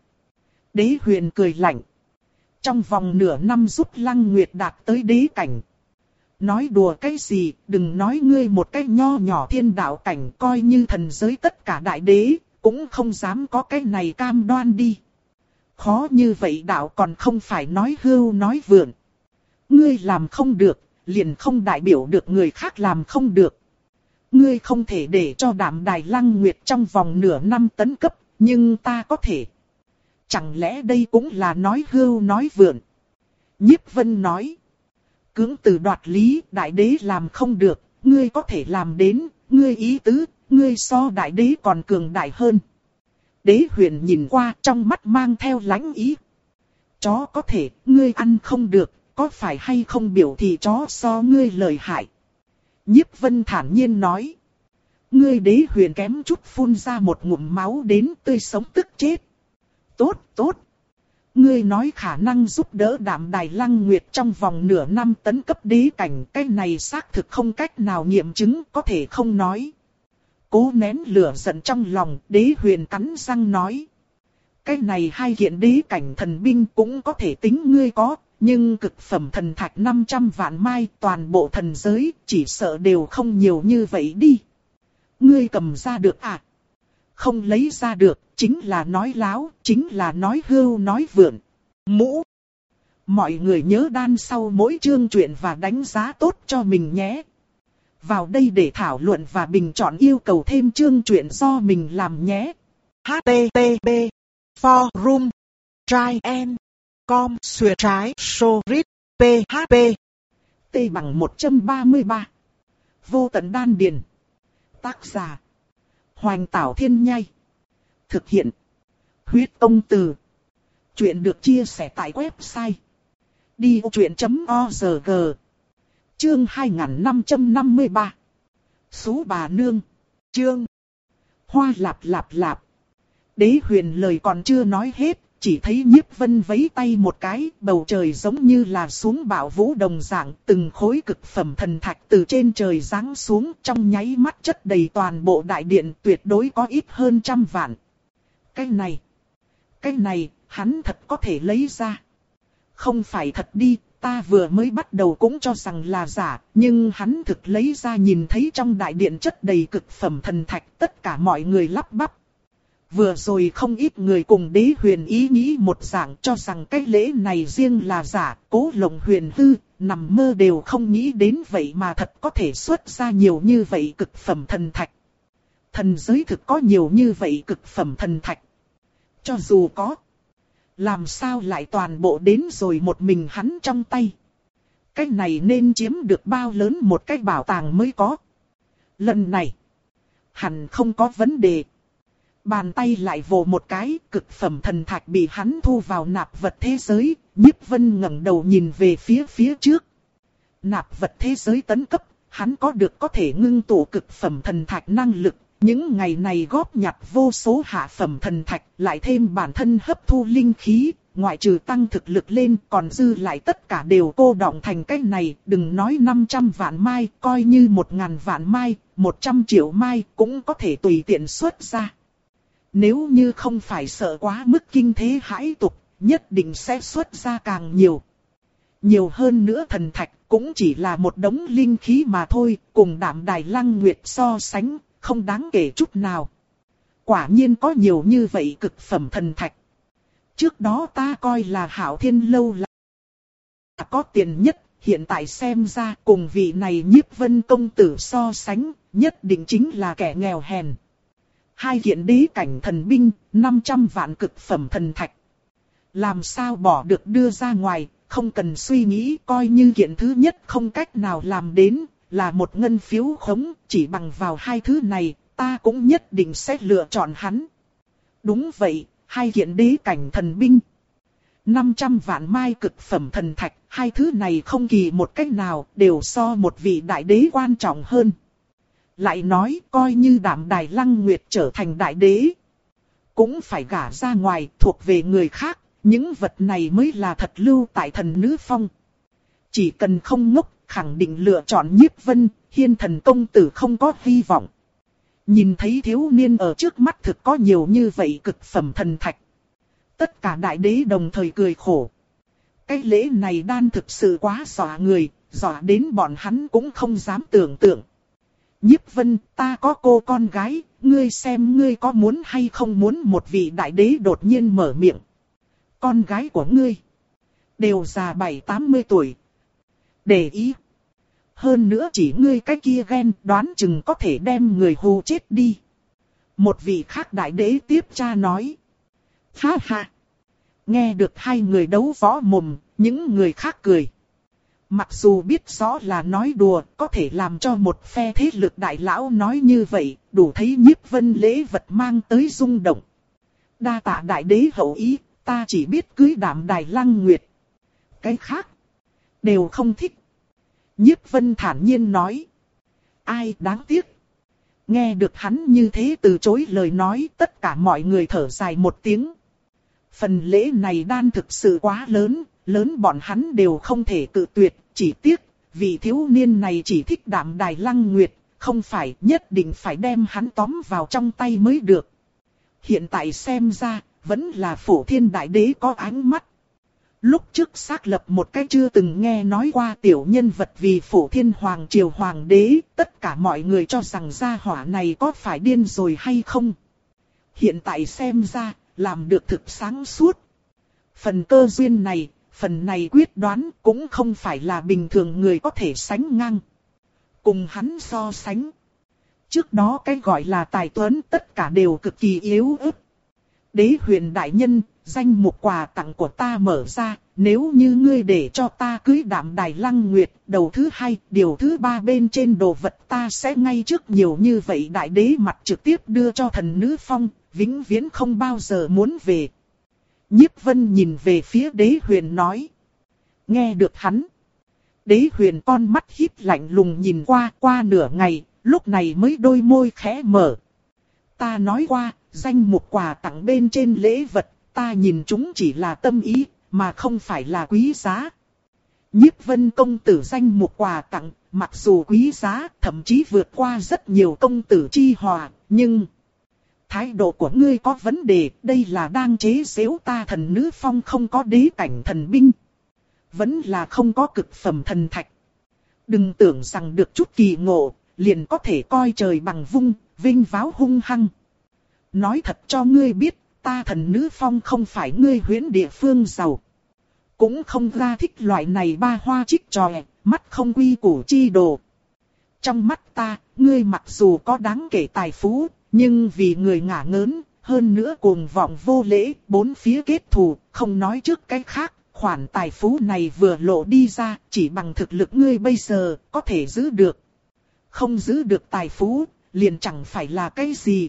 Đế Huyền cười lạnh. Trong vòng nửa năm giúp Lăng Nguyệt đạt tới đế cảnh. Nói đùa cái gì, đừng nói ngươi một cái nho nhỏ thiên đạo cảnh, coi như thần giới tất cả đại đế, cũng không dám có cái này cam đoan đi. Khó như vậy đạo còn không phải nói hưu nói vượn. Ngươi làm không được, liền không đại biểu được người khác làm không được. Ngươi không thể để cho Đạm Đài Lăng Nguyệt trong vòng nửa năm tấn cấp, nhưng ta có thể. Chẳng lẽ đây cũng là nói hưu nói vượn? Nhiếp Vân nói. Cưỡng từ đoạt lý, đại đế làm không được, ngươi có thể làm đến, ngươi ý tứ, ngươi so đại đế còn cường đại hơn. Đế Huyền nhìn qua, trong mắt mang theo lãnh ý. Chó có thể, ngươi ăn không được, có phải hay không biểu thì chó so ngươi lợi hại. Nhiếp Vân thản nhiên nói. Ngươi Đế Huyền kém chút phun ra một ngụm máu đến, tươi sống tức chết. Tốt, tốt. Ngươi nói khả năng giúp đỡ Đạm Đài Lăng Nguyệt trong vòng nửa năm tấn cấp đế cảnh, cái này xác thực không cách nào nghiệm chứng, có thể không nói. Cố nén lửa giận trong lòng, Đế Huyền cắn răng nói. Cái này hai kiện đế cảnh thần binh cũng có thể tính ngươi có, nhưng cực phẩm thần thạch năm trăm vạn mai toàn bộ thần giới chỉ sợ đều không nhiều như vậy đi. Ngươi cầm ra được à? Không lấy ra được, chính là nói láo, chính là nói hưu nói vượn. Mũ. Mọi người nhớ đan sau mỗi chương truyện và đánh giá tốt cho mình nhé. Vào đây để thảo luận và bình chọn yêu cầu thêm chương truyện do mình làm nhé. H T T P Forum Try and Com Xuyệt trái Sorit P H P T bằng một trăm ba mươi ba. Vô tận đan điền. Tác giả Hoành Tảo Thiên Nhai. Thực hiện Huyết Tông Từ. Chuyện được chia sẻ tại website đi ô chuyện chấm org. Chương hai nghìn năm trăm năm mươi ba. Sú bà nương. Chương Hoa lạp lạp lạp. Đế Huyền lời còn chưa nói hết, chỉ thấy Nhiếp Vân vẫy tay một cái, bầu trời giống như là xuống bão vũ đồng dạng, từng khối cực phẩm thần thạch từ trên trời giáng xuống, trong nháy mắt chất đầy toàn bộ đại điện, tuyệt đối có ít hơn trăm vạn. Cái này, cái này, hắn thật có thể lấy ra. Không phải thật đi, ta vừa mới bắt đầu cũng cho rằng là giả, nhưng hắn thực lấy ra nhìn thấy trong đại điện chất đầy cực phẩm thần thạch, tất cả mọi người lắp bắp. Vừa rồi không ít người cùng Đế Huyền ý nghĩ một dạng cho rằng cái lễ này riêng là giả, Cố Lộng Huyền hư, nằm mơ đều không nghĩ đến vậy mà thật có thể xuất ra nhiều như vậy cực phẩm thần thạch. Thần giới thực có nhiều như vậy cực phẩm thần thạch. Cho dù có, làm sao lại toàn bộ đến rồi một mình hắn trong tay. Cái này nên chiếm được bao lớn một cái bảo tàng mới có. Lần này, hẳn không có vấn đề. Bàn tay lại vồ một cái, cực phẩm thần thạch bị hắn thu vào nạp vật thế giới, Nhiếp Vân ngẩng đầu nhìn về phía phía trước. Nạp vật thế giới tấn cấp, hắn có được có thể ngưng tụ cực phẩm thần thạch năng lực, những ngày này góp nhặt vô số hạ phẩm thần thạch, lại thêm bản thân hấp thu linh khí, ngoại trừ tăng thực lực lên còn dư lại tất cả đều cô đọng thành cái này, đừng nói năm trăm vạn mai, coi như một ngàn vạn mai, một trăm triệu mai cũng có thể tùy tiện xuất ra. Nếu như không phải sợ quá mức kinh thế hãi tục, nhất định sẽ xuất ra càng nhiều. Nhiều hơn nữa thần thạch cũng chỉ là một đống linh khí mà thôi, cùng Đạm Đài Lăng Nguyệt so sánh, không đáng kể chút nào. Quả nhiên có nhiều như vậy cực phẩm thần thạch. Trước đó ta coi là Hạo Thiên Lâu là có tiền nhất, hiện tại xem ra cùng vị này Nhiếp Vân công tử so sánh, nhất định chính là kẻ nghèo hèn. Hai kiện đế cảnh thần binh, năm trăm vạn cực phẩm thần thạch. Làm sao bỏ được đưa ra ngoài, không cần suy nghĩ, coi như kiện thứ nhất không cách nào làm đến, là một ngân phiếu khống, chỉ bằng vào hai thứ này, ta cũng nhất định sẽ lựa chọn hắn. Đúng vậy, hai kiện đế cảnh thần binh. năm trăm vạn mai cực phẩm thần thạch, hai thứ này không kỳ một cách nào, đều so một vị đại đế quan trọng hơn. Lại nói, coi như Đạm Đài Lăng Nguyệt trở thành đại đế, cũng phải gả ra ngoài, thuộc về người khác, những vật này mới là thật lưu tại Thần Nữ Phong. Chỉ cần không ngốc, khẳng định lựa chọn Nhiếp Vân, Hiên Thần công tử không có hy vọng. Nhìn thấy thiếu niên ở trước mắt thực có nhiều như vậy cực phẩm thần thạch. Tất cả đại đế đồng thời cười khổ. Cái lễ này đan thực sự quá dọa người, dọa đến bọn hắn cũng không dám tưởng tượng. Nhiếp Vân, ta có cô con gái, ngươi xem ngươi có muốn hay không muốn. Một vị đại đế đột nhiên mở miệng. Con gái của ngươi đều già bảy tám mươi tuổi. Để ý. Hơn nữa chỉ ngươi cái kia ghen, đoán chừng có thể đem người hù chết đi. Một vị khác đại đế tiếp tra nói. Ha ha. Nghe được hai người đấu võ mồm, những người khác cười. Mặc dù biết rõ là nói đùa, có thể làm cho một phe thế lực đại lão nói như vậy, đủ thấy Nhiếp Vân lễ vật mang tới rung động. Đa tạ đại đế hậu ý, ta chỉ biết cưới Đạm Đài Lăng Nguyệt. Cái khác, đều không thích. Nhiếp Vân thản nhiên nói. Ai đáng tiếc. Nghe được hắn như thế từ chối lời nói, tất cả mọi người thở dài một tiếng. Phần lễ này đan thực sự quá lớn, lớn bọn hắn đều không thể cự tuyệt, chỉ tiếc, vì thiếu niên này chỉ thích Đạm Đài Lăng Nguyệt, không phải nhất định phải đem hắn tóm vào trong tay mới được. Hiện tại xem ra, vẫn là Phổ Thiên Đại Đế có ánh mắt. Lúc trước xác lập một cái chưa từng nghe nói qua tiểu nhân vật vì Phổ Thiên Hoàng Triều Hoàng Đế, tất cả mọi người cho rằng gia hỏa này có phải điên rồi hay không. Hiện tại xem ra, làm được thực sáng suốt. Phần cơ duyên này, phần này quyết đoán cũng không phải là bình thường người có thể sánh ngang. Cùng hắn so sánh. Trước đó cái gọi là tài tuấn tất cả đều cực kỳ yếu ớt. Đế huyền đại nhân, danh mục quà tặng của ta mở ra, nếu như ngươi để cho ta cưới Đạm Đài Lăng Nguyệt, đầu thứ hai, điều thứ ba bên trên đồ vật ta sẽ ngay trước nhiều như vậy đại đế mặt trực tiếp đưa cho Thần Nữ Phong, vĩnh viễn không bao giờ muốn về. Nhiếp Vân nhìn về phía đế huyền nói. Nghe được hắn. Đế huyền con mắt híp lạnh lùng nhìn qua, qua nửa ngày, lúc này mới đôi môi khẽ mở. Ta nói qua, danh mục quà tặng bên trên lễ vật, ta nhìn chúng chỉ là tâm ý, mà không phải là quý giá. Nhiếp Vân công tử danh mục quà tặng, mặc dù quý giá, thậm chí vượt qua rất nhiều công tử chi hòa, nhưng thái độ của ngươi có vấn đề, đây là đang chế giễu ta Thần Nữ Phong không có đế cảnh thần binh. Vẫn là không có cực phẩm thần thạch. Đừng tưởng rằng được chút kỳ ngộ, liền có thể coi trời bằng vung, vinh váo hung hăng. Nói thật cho ngươi biết, ta Thần Nữ Phong không phải ngươi huyễn địa phương giàu. Cũng không ra thích loại này ba hoa trích tròe, mắt không quy củ chi đồ. Trong mắt ta, ngươi mặc dù có đáng kể tài phú, nhưng vì người ngả ngớn, hơn nữa cuồng vọng vô lễ, bốn phía kết thù, không nói trước cái khác, khoản tài phú này vừa lộ đi ra, chỉ bằng thực lực ngươi bây giờ, có thể giữ được. Không giữ được tài phú, liền chẳng phải là cái gì.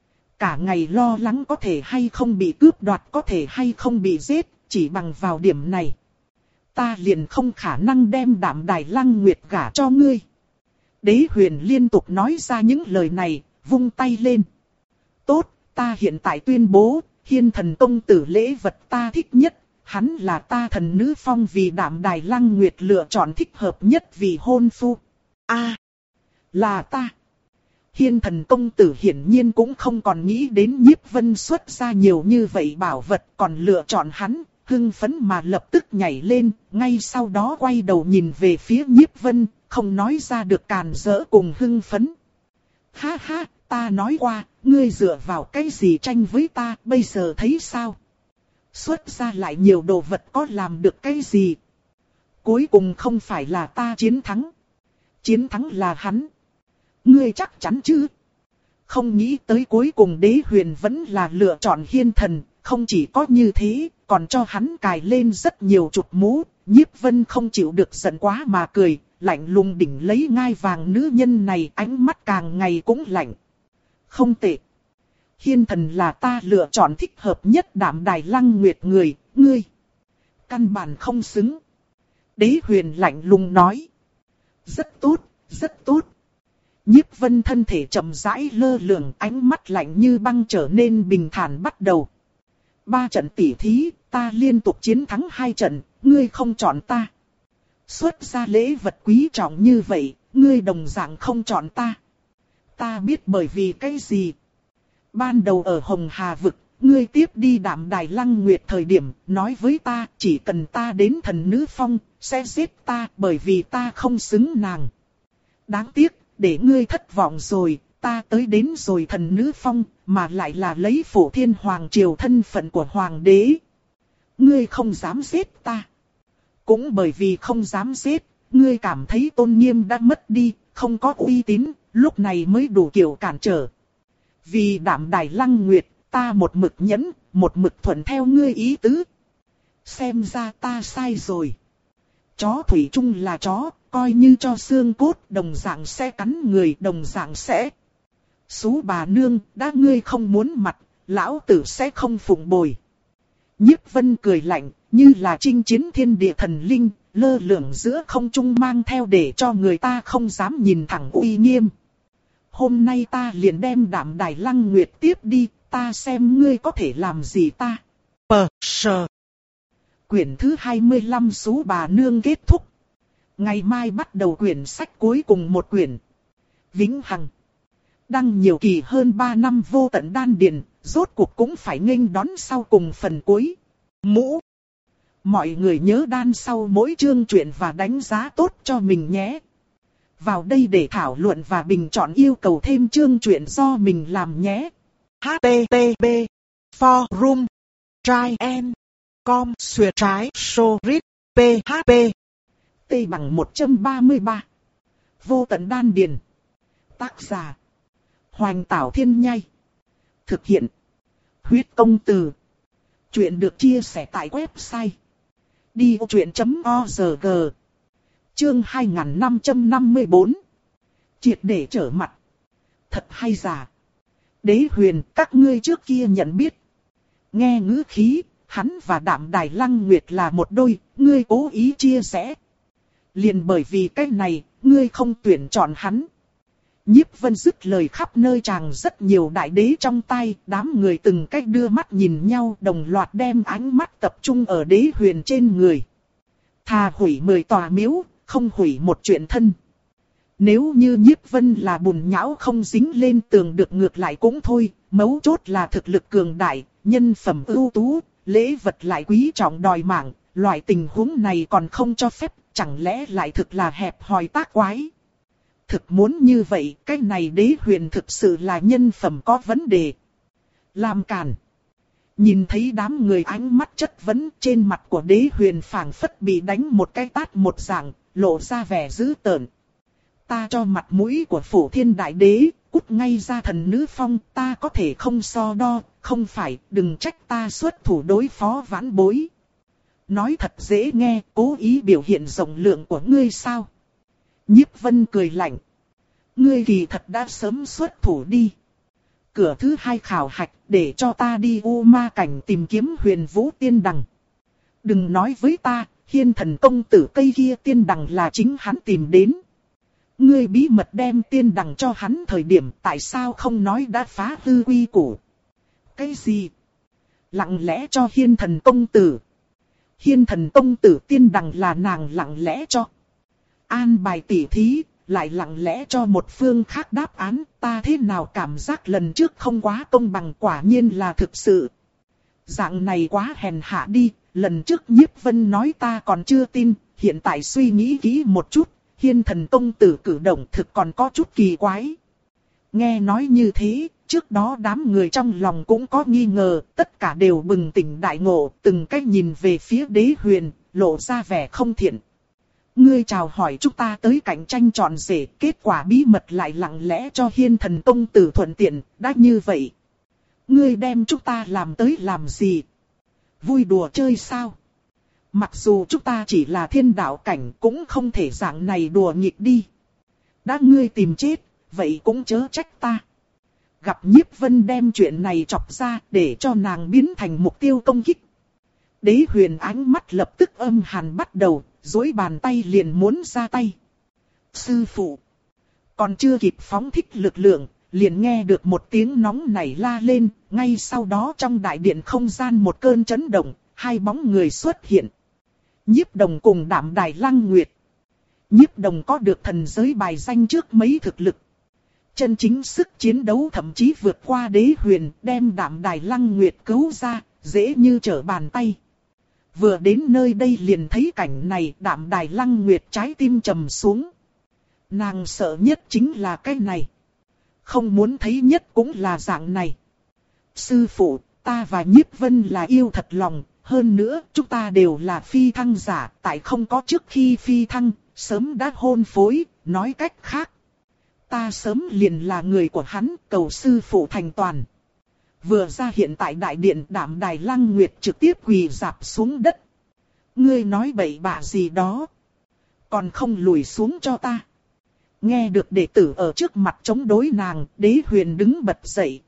Cả ngày lo lắng có thể hay không bị cướp đoạt, có thể hay không bị giết, chỉ bằng vào điểm này. Ta liền không khả năng đem Đạm Đài Lăng Nguyệt gả cho ngươi. Đế huyền liên tục nói ra những lời này, vung tay lên. Tốt, ta hiện tại tuyên bố, Hiên Thần công tử lễ vật ta thích nhất, hắn là ta Thần Nữ Phong vì Đạm Đài Lăng Nguyệt lựa chọn thích hợp nhất vì hôn phu. A, là ta. Hiên thần công tử hiển nhiên cũng không còn nghĩ đến Nhiếp Vân xuất ra nhiều như vậy bảo vật, còn lựa chọn hắn, hưng phấn mà lập tức nhảy lên, ngay sau đó quay đầu nhìn về phía Nhiếp Vân, không nói ra được càn rỡ cùng hưng phấn. Ha ha, ta nói qua, ngươi dựa vào cái gì tranh với ta, bây giờ thấy sao? Xuất ra lại nhiều đồ vật có làm được cái gì? Cuối cùng không phải là ta chiến thắng. Chiến thắng là hắn. Ngươi chắc chắn chứ? Không nghĩ tới cuối cùng Đế Huyền vẫn là lựa chọn Hiên thần, không chỉ có như thế, còn cho hắn cài lên rất nhiều chụp mũ. Nhiếp Vân không chịu được giận quá mà cười, lạnh lùng đỉnh lấy ngai vàng nữ nhân này, ánh mắt càng ngày cũng lạnh. Không tệ. Hiên thần là ta lựa chọn thích hợp nhất Đạm Đài Lăng Nguyệt người, ngươi căn bản không xứng. Đế Huyền lạnh lùng nói. Rất tốt, rất tốt. Nhiếp Vân thân thể chậm rãi lơ lửng, ánh mắt lạnh như băng trở nên bình thản bắt đầu. Ba trận tỉ thí, ta liên tục chiến thắng hai trận, ngươi không chọn ta. Xuất ra lễ vật quý trọng như vậy, ngươi đồng dạng không chọn ta. Ta biết bởi vì cái gì. Ban đầu ở Hồng Hà Vực, ngươi tiếp đi Đạm Đài Lăng Nguyệt thời điểm, nói với ta chỉ cần ta đến thần nữ phong, sẽ giết ta bởi vì ta không xứng nàng. Đáng tiếc, để ngươi thất vọng rồi, ta tới đến rồi thần nữ phong, mà lại là lấy Phổ Thiên Hoàng Triều thân phận của Hoàng đế. Ngươi không dám giết ta. Cũng bởi vì không dám giết, ngươi cảm thấy tôn nghiêm đã mất đi, không có uy tín, lúc này mới đủ kiểu cản trở. Vì Đạm Đài Lăng Nguyệt, ta một mực nhẫn, một mực thuận theo ngươi ý tứ. Xem ra ta sai rồi. Chó thủy chung là chó, coi như cho xương cốt đồng dạng sẽ cắn người, đồng dạng sẽ. Xú bà nương, đã ngươi không muốn mặt, lão tử sẽ không phụng bồi. Nhiếp Vân cười lạnh, như là chinh chiến thiên địa thần linh, lơ lửng giữa không trung mang theo để cho người ta không dám nhìn thẳng uy nghiêm. Hôm nay ta liền đem Đạm Đài Lăng Nguyệt tiếp đi, ta xem ngươi có thể làm gì ta. Pờ sờ. Quyển thứ hai mươi lăm Xú bà nương kết thúc. Ngày mai bắt đầu quyển sách cuối cùng một quyển. Vĩnh Hằng. Đăng nhiều kỳ hơn ba năm vô tận đan điền, rốt cuộc cũng phải nghênh đón sau cùng phần cuối. Mũ. Mọi người nhớ đan sau mỗi chương truyện và đánh giá tốt cho mình nhé. Vào đây để thảo luận và bình chọn yêu cầu thêm chương truyện do mình làm nhé. H T T P Forum Try and Com Xuyệt trái Sorit P H P T bằng một trăm ba mươi ba. Vô tận đan điền. Tác giả Hoành Tảo Thiên Nhai. Thực hiện Huyết Công Từ. Chuyện được chia sẻ tại website đi ô chuyện chấm org. Chương hai nghìn năm trăm năm mươi tư. Triệt để trở mặt. Thật hay giả. Đế Huyền, các ngươi trước kia nhận biết. Nghe ngữ khí, hắn và Đạm Đài Lăng Nguyệt là một đôi, ngươi cố ý chia sẻ. Liền bởi vì cái này, ngươi không tuyển chọn hắn. Nhiếp Vân dứt lời, khắp nơi tràng rất nhiều đại đế trong tay, đám người từng cách đưa mắt nhìn nhau, đồng loạt đem ánh mắt tập trung ở Đế Huyền trên người. Thà hủy mười tòa miếu, không hủy một chuyện thân. Nếu như Nhiếp Vân là bùn nhão không dính lên tường được ngược lại cũng thôi, mấu chốt là thực lực cường đại, nhân phẩm ưu tú, lễ vật lại quý trọng đòi mạng, loại tình huống này còn không cho phép, chẳng lẽ lại thực là hẹp hòi tác quái. Thực muốn như vậy, cái này Đế Huyền thực sự là nhân phẩm có vấn đề. Làm cản. Nhìn thấy đám người ánh mắt chất vấn, trên mặt của Đế Huyền phảng phất bị đánh một cái tát một dạng, lộ ra vẻ dữ tợn. Ta cho mặt mũi của Phổ Thiên Đại Đế, cút ngay ra thần nữ phong, ta có thể không so đo, không phải, đừng trách ta xuất thủ đối phó vãn bối. Nói thật dễ nghe, cố ý biểu hiện rộng lượng của ngươi sao? Nhiếp Vân cười lạnh. Ngươi kỳ thật đã sớm xuất thủ đi. Cửa thứ hai khảo hạch, để cho ta đi U Ma Cảnh tìm kiếm Huyền Vũ Tiên Đằng. Đừng nói với ta, Hiên thần công tử cây kia tiên đằng là chính hắn tìm đến. Ngươi bí mật đem tiên đằng cho hắn thời điểm, tại sao không nói đã phá hư quy củ? Cái gì? Lặng lẽ cho Hiên thần công tử. Hiên thần công tử tiên đằng là nàng lặng lẽ cho. An bài tỉ thí, lại lặng lẽ cho một phương khác đáp án, ta thế nào cảm giác lần trước không quá công bằng, quả nhiên là thực sự. Dạng này quá hèn hạ đi, lần trước Nhiếp Vân nói ta còn chưa tin, hiện tại suy nghĩ kỹ một chút, Hiên Thần công tử cử động thực còn có chút kỳ quái. Nghe nói như thế, trước đó đám người trong lòng cũng có nghi ngờ, tất cả đều bừng tỉnh đại ngộ, từng cách nhìn về phía Đế Huyền, lộ ra vẻ không thiện. Ngươi chào hỏi chúng ta tới cạnh tranh trọn rể, kết quả bí mật lại lặng lẽ cho Hiên Thần công tử thuận tiện, đã như vậy. Ngươi đem chúng ta làm tới làm gì? Vui đùa chơi sao? Mặc dù chúng ta chỉ là thiên đạo cảnh cũng không thể dạng này đùa nghịch đi. Đã ngươi tìm chết, vậy cũng chớ trách ta. Gặp Nhiếp Vân đem chuyện này chọc ra để cho nàng biến thành mục tiêu công kích. Đế Huyền ánh mắt lập tức âm hàn bắt đầu, duỗi bàn tay liền muốn ra tay. Sư phụ, còn chưa kịp phóng thích lực lượng, liền nghe được một tiếng nóng nảy la lên, ngay sau đó trong đại điện không gian một cơn chấn động, hai bóng người xuất hiện. Nhiếp Đồng cùng Đạm Đài Lăng Nguyệt. Nhiếp Đồng có được thần giới bài danh trước mấy thực lực. Chân chính sức chiến đấu thậm chí vượt qua Đế Huyền, đem Đạm Đài Lăng Nguyệt cứu ra, dễ như trở bàn tay. Vừa đến nơi đây liền thấy cảnh này, Đạm Đài Lăng Nguyệt trái tim trầm xuống. Nàng sợ nhất chính là cái này. Không muốn thấy nhất cũng là dạng này. Sư phụ, ta và Nhiếp Vân là yêu thật lòng, hơn nữa chúng ta đều là phi thăng giả, tại không có trước khi phi thăng, sớm đã hôn phối, nói cách khác. Ta sớm liền là người của hắn, cầu sư phụ thành toàn. Vừa ra hiện tại đại điện, Đạm Đài Lăng Nguyệt trực tiếp quỳ rạp xuống đất. Ngươi nói bậy bạ gì đó, còn không lùi xuống cho ta. Nghe được đệ tử ở trước mặt chống đối nàng, Đế Huyền đứng bật dậy.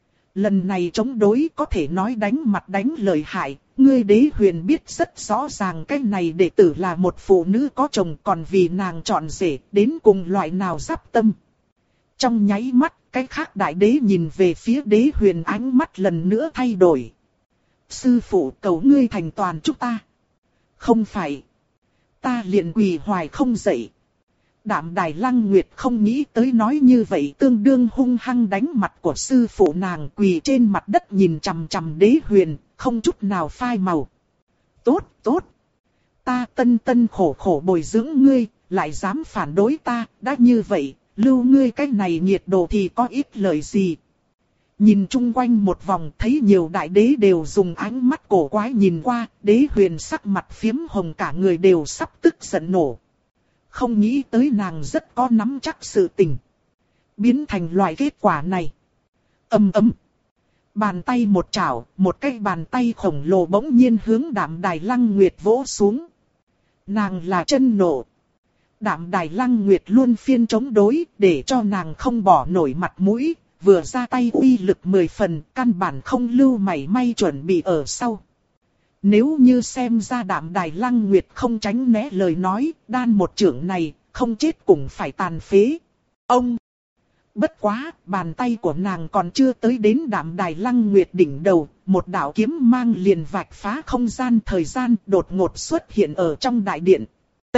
Lần này chống đối có thể nói đánh mặt đánh lời hại, ngươi Đế Huyền biết rất rõ ràng cái này đệ tử là một phụ nữ có chồng, còn vì nàng chọn rể, đến cùng loại nào giáp tâm. Trong nháy mắt, cái khác đại đế nhìn về phía Đế Huyền, ánh mắt lần nữa thay đổi. Sư phụ, cầu ngươi thành toàn chúng ta. Không phải, ta liền quỳ hoài không dậy. Đạm Đài Lăng Nguyệt không nghĩ tới nói như vậy tương đương hung hăng đánh mặt của sư phụ, nàng quỳ trên mặt đất nhìn chằm chằm Đế Huyền, không chút nào phai màu. Tốt, tốt. Ta tân tân khổ khổ bồi dưỡng ngươi, lại dám phản đối ta, đã như vậy, lưu ngươi cái này nhiệt độ thì có ít lời gì. Nhìn chung quanh một vòng thấy nhiều đại đế đều dùng ánh mắt cổ quái nhìn qua, Đế Huyền sắc mặt phiếm hồng, cả người đều sắp tức giận nổ. Không nghĩ tới nàng rất có nắm chắc sự tình. Biến thành loại kết quả này. Ầm ầm. Bàn tay một chảo, một cái bàn tay khổng lồ bỗng nhiên hướng Đạm Đài Lăng Nguyệt vỗ xuống. Nàng là chân nộ. Đạm Đài Lăng Nguyệt luôn phiên chống đối, để cho nàng không bỏ nổi mặt mũi, vừa ra tay uy lực mười phần, căn bản không lưu mảy may chuẩn bị ở sau. Nếu như xem ra Đạm Đài Lăng Nguyệt không tránh né lời nói, đan một chưởng này, không chết cũng phải tàn phế. Ông! Bất quá, bàn tay của nàng còn chưa tới đến Đạm Đài Lăng Nguyệt đỉnh đầu, một đạo kiếm mang liền vạch phá không gian thời gian đột ngột xuất hiện ở trong đại điện. T.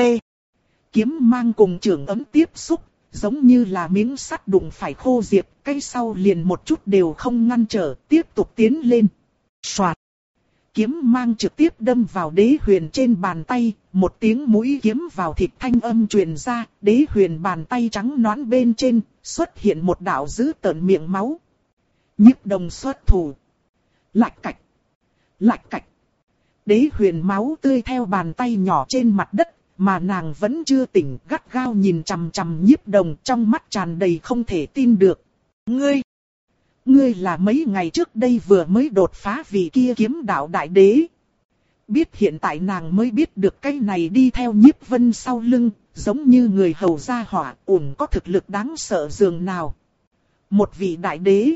Kiếm mang cùng chưởng ấm tiếp xúc, giống như là miếng sắt đụng phải khô diệp, cái sau liền một chút đều không ngăn trở, tiếp tục tiến lên. Soạt! Kiếm mang trực tiếp đâm vào Đế Huyền trên bàn tay, một tiếng mũi kiếm vào thịt thanh âm truyền ra, Đế Huyền bàn tay trắng nõn bên trên, xuất hiện một đạo dữ tợn miệng máu. Nhiếp Đồng xuất thủ. Lạch cạch. Lạch cạch. Đế Huyền máu tươi theo bàn tay nhỏ trên mặt đất, mà nàng vẫn chưa tỉnh, gắt gao nhìn chằm chằm Nhiếp Đồng, trong mắt tràn đầy không thể tin được. Ngươi! Ngươi là mấy ngày trước đây vừa mới đột phá vị kia kiếm đạo đại đế. Biết hiện tại nàng mới biết được cái này đi theo Nhiếp Vân sau lưng, giống như người hầu gia hỏa, ủng có thực lực đáng sợ dường nào. Một vị đại đế.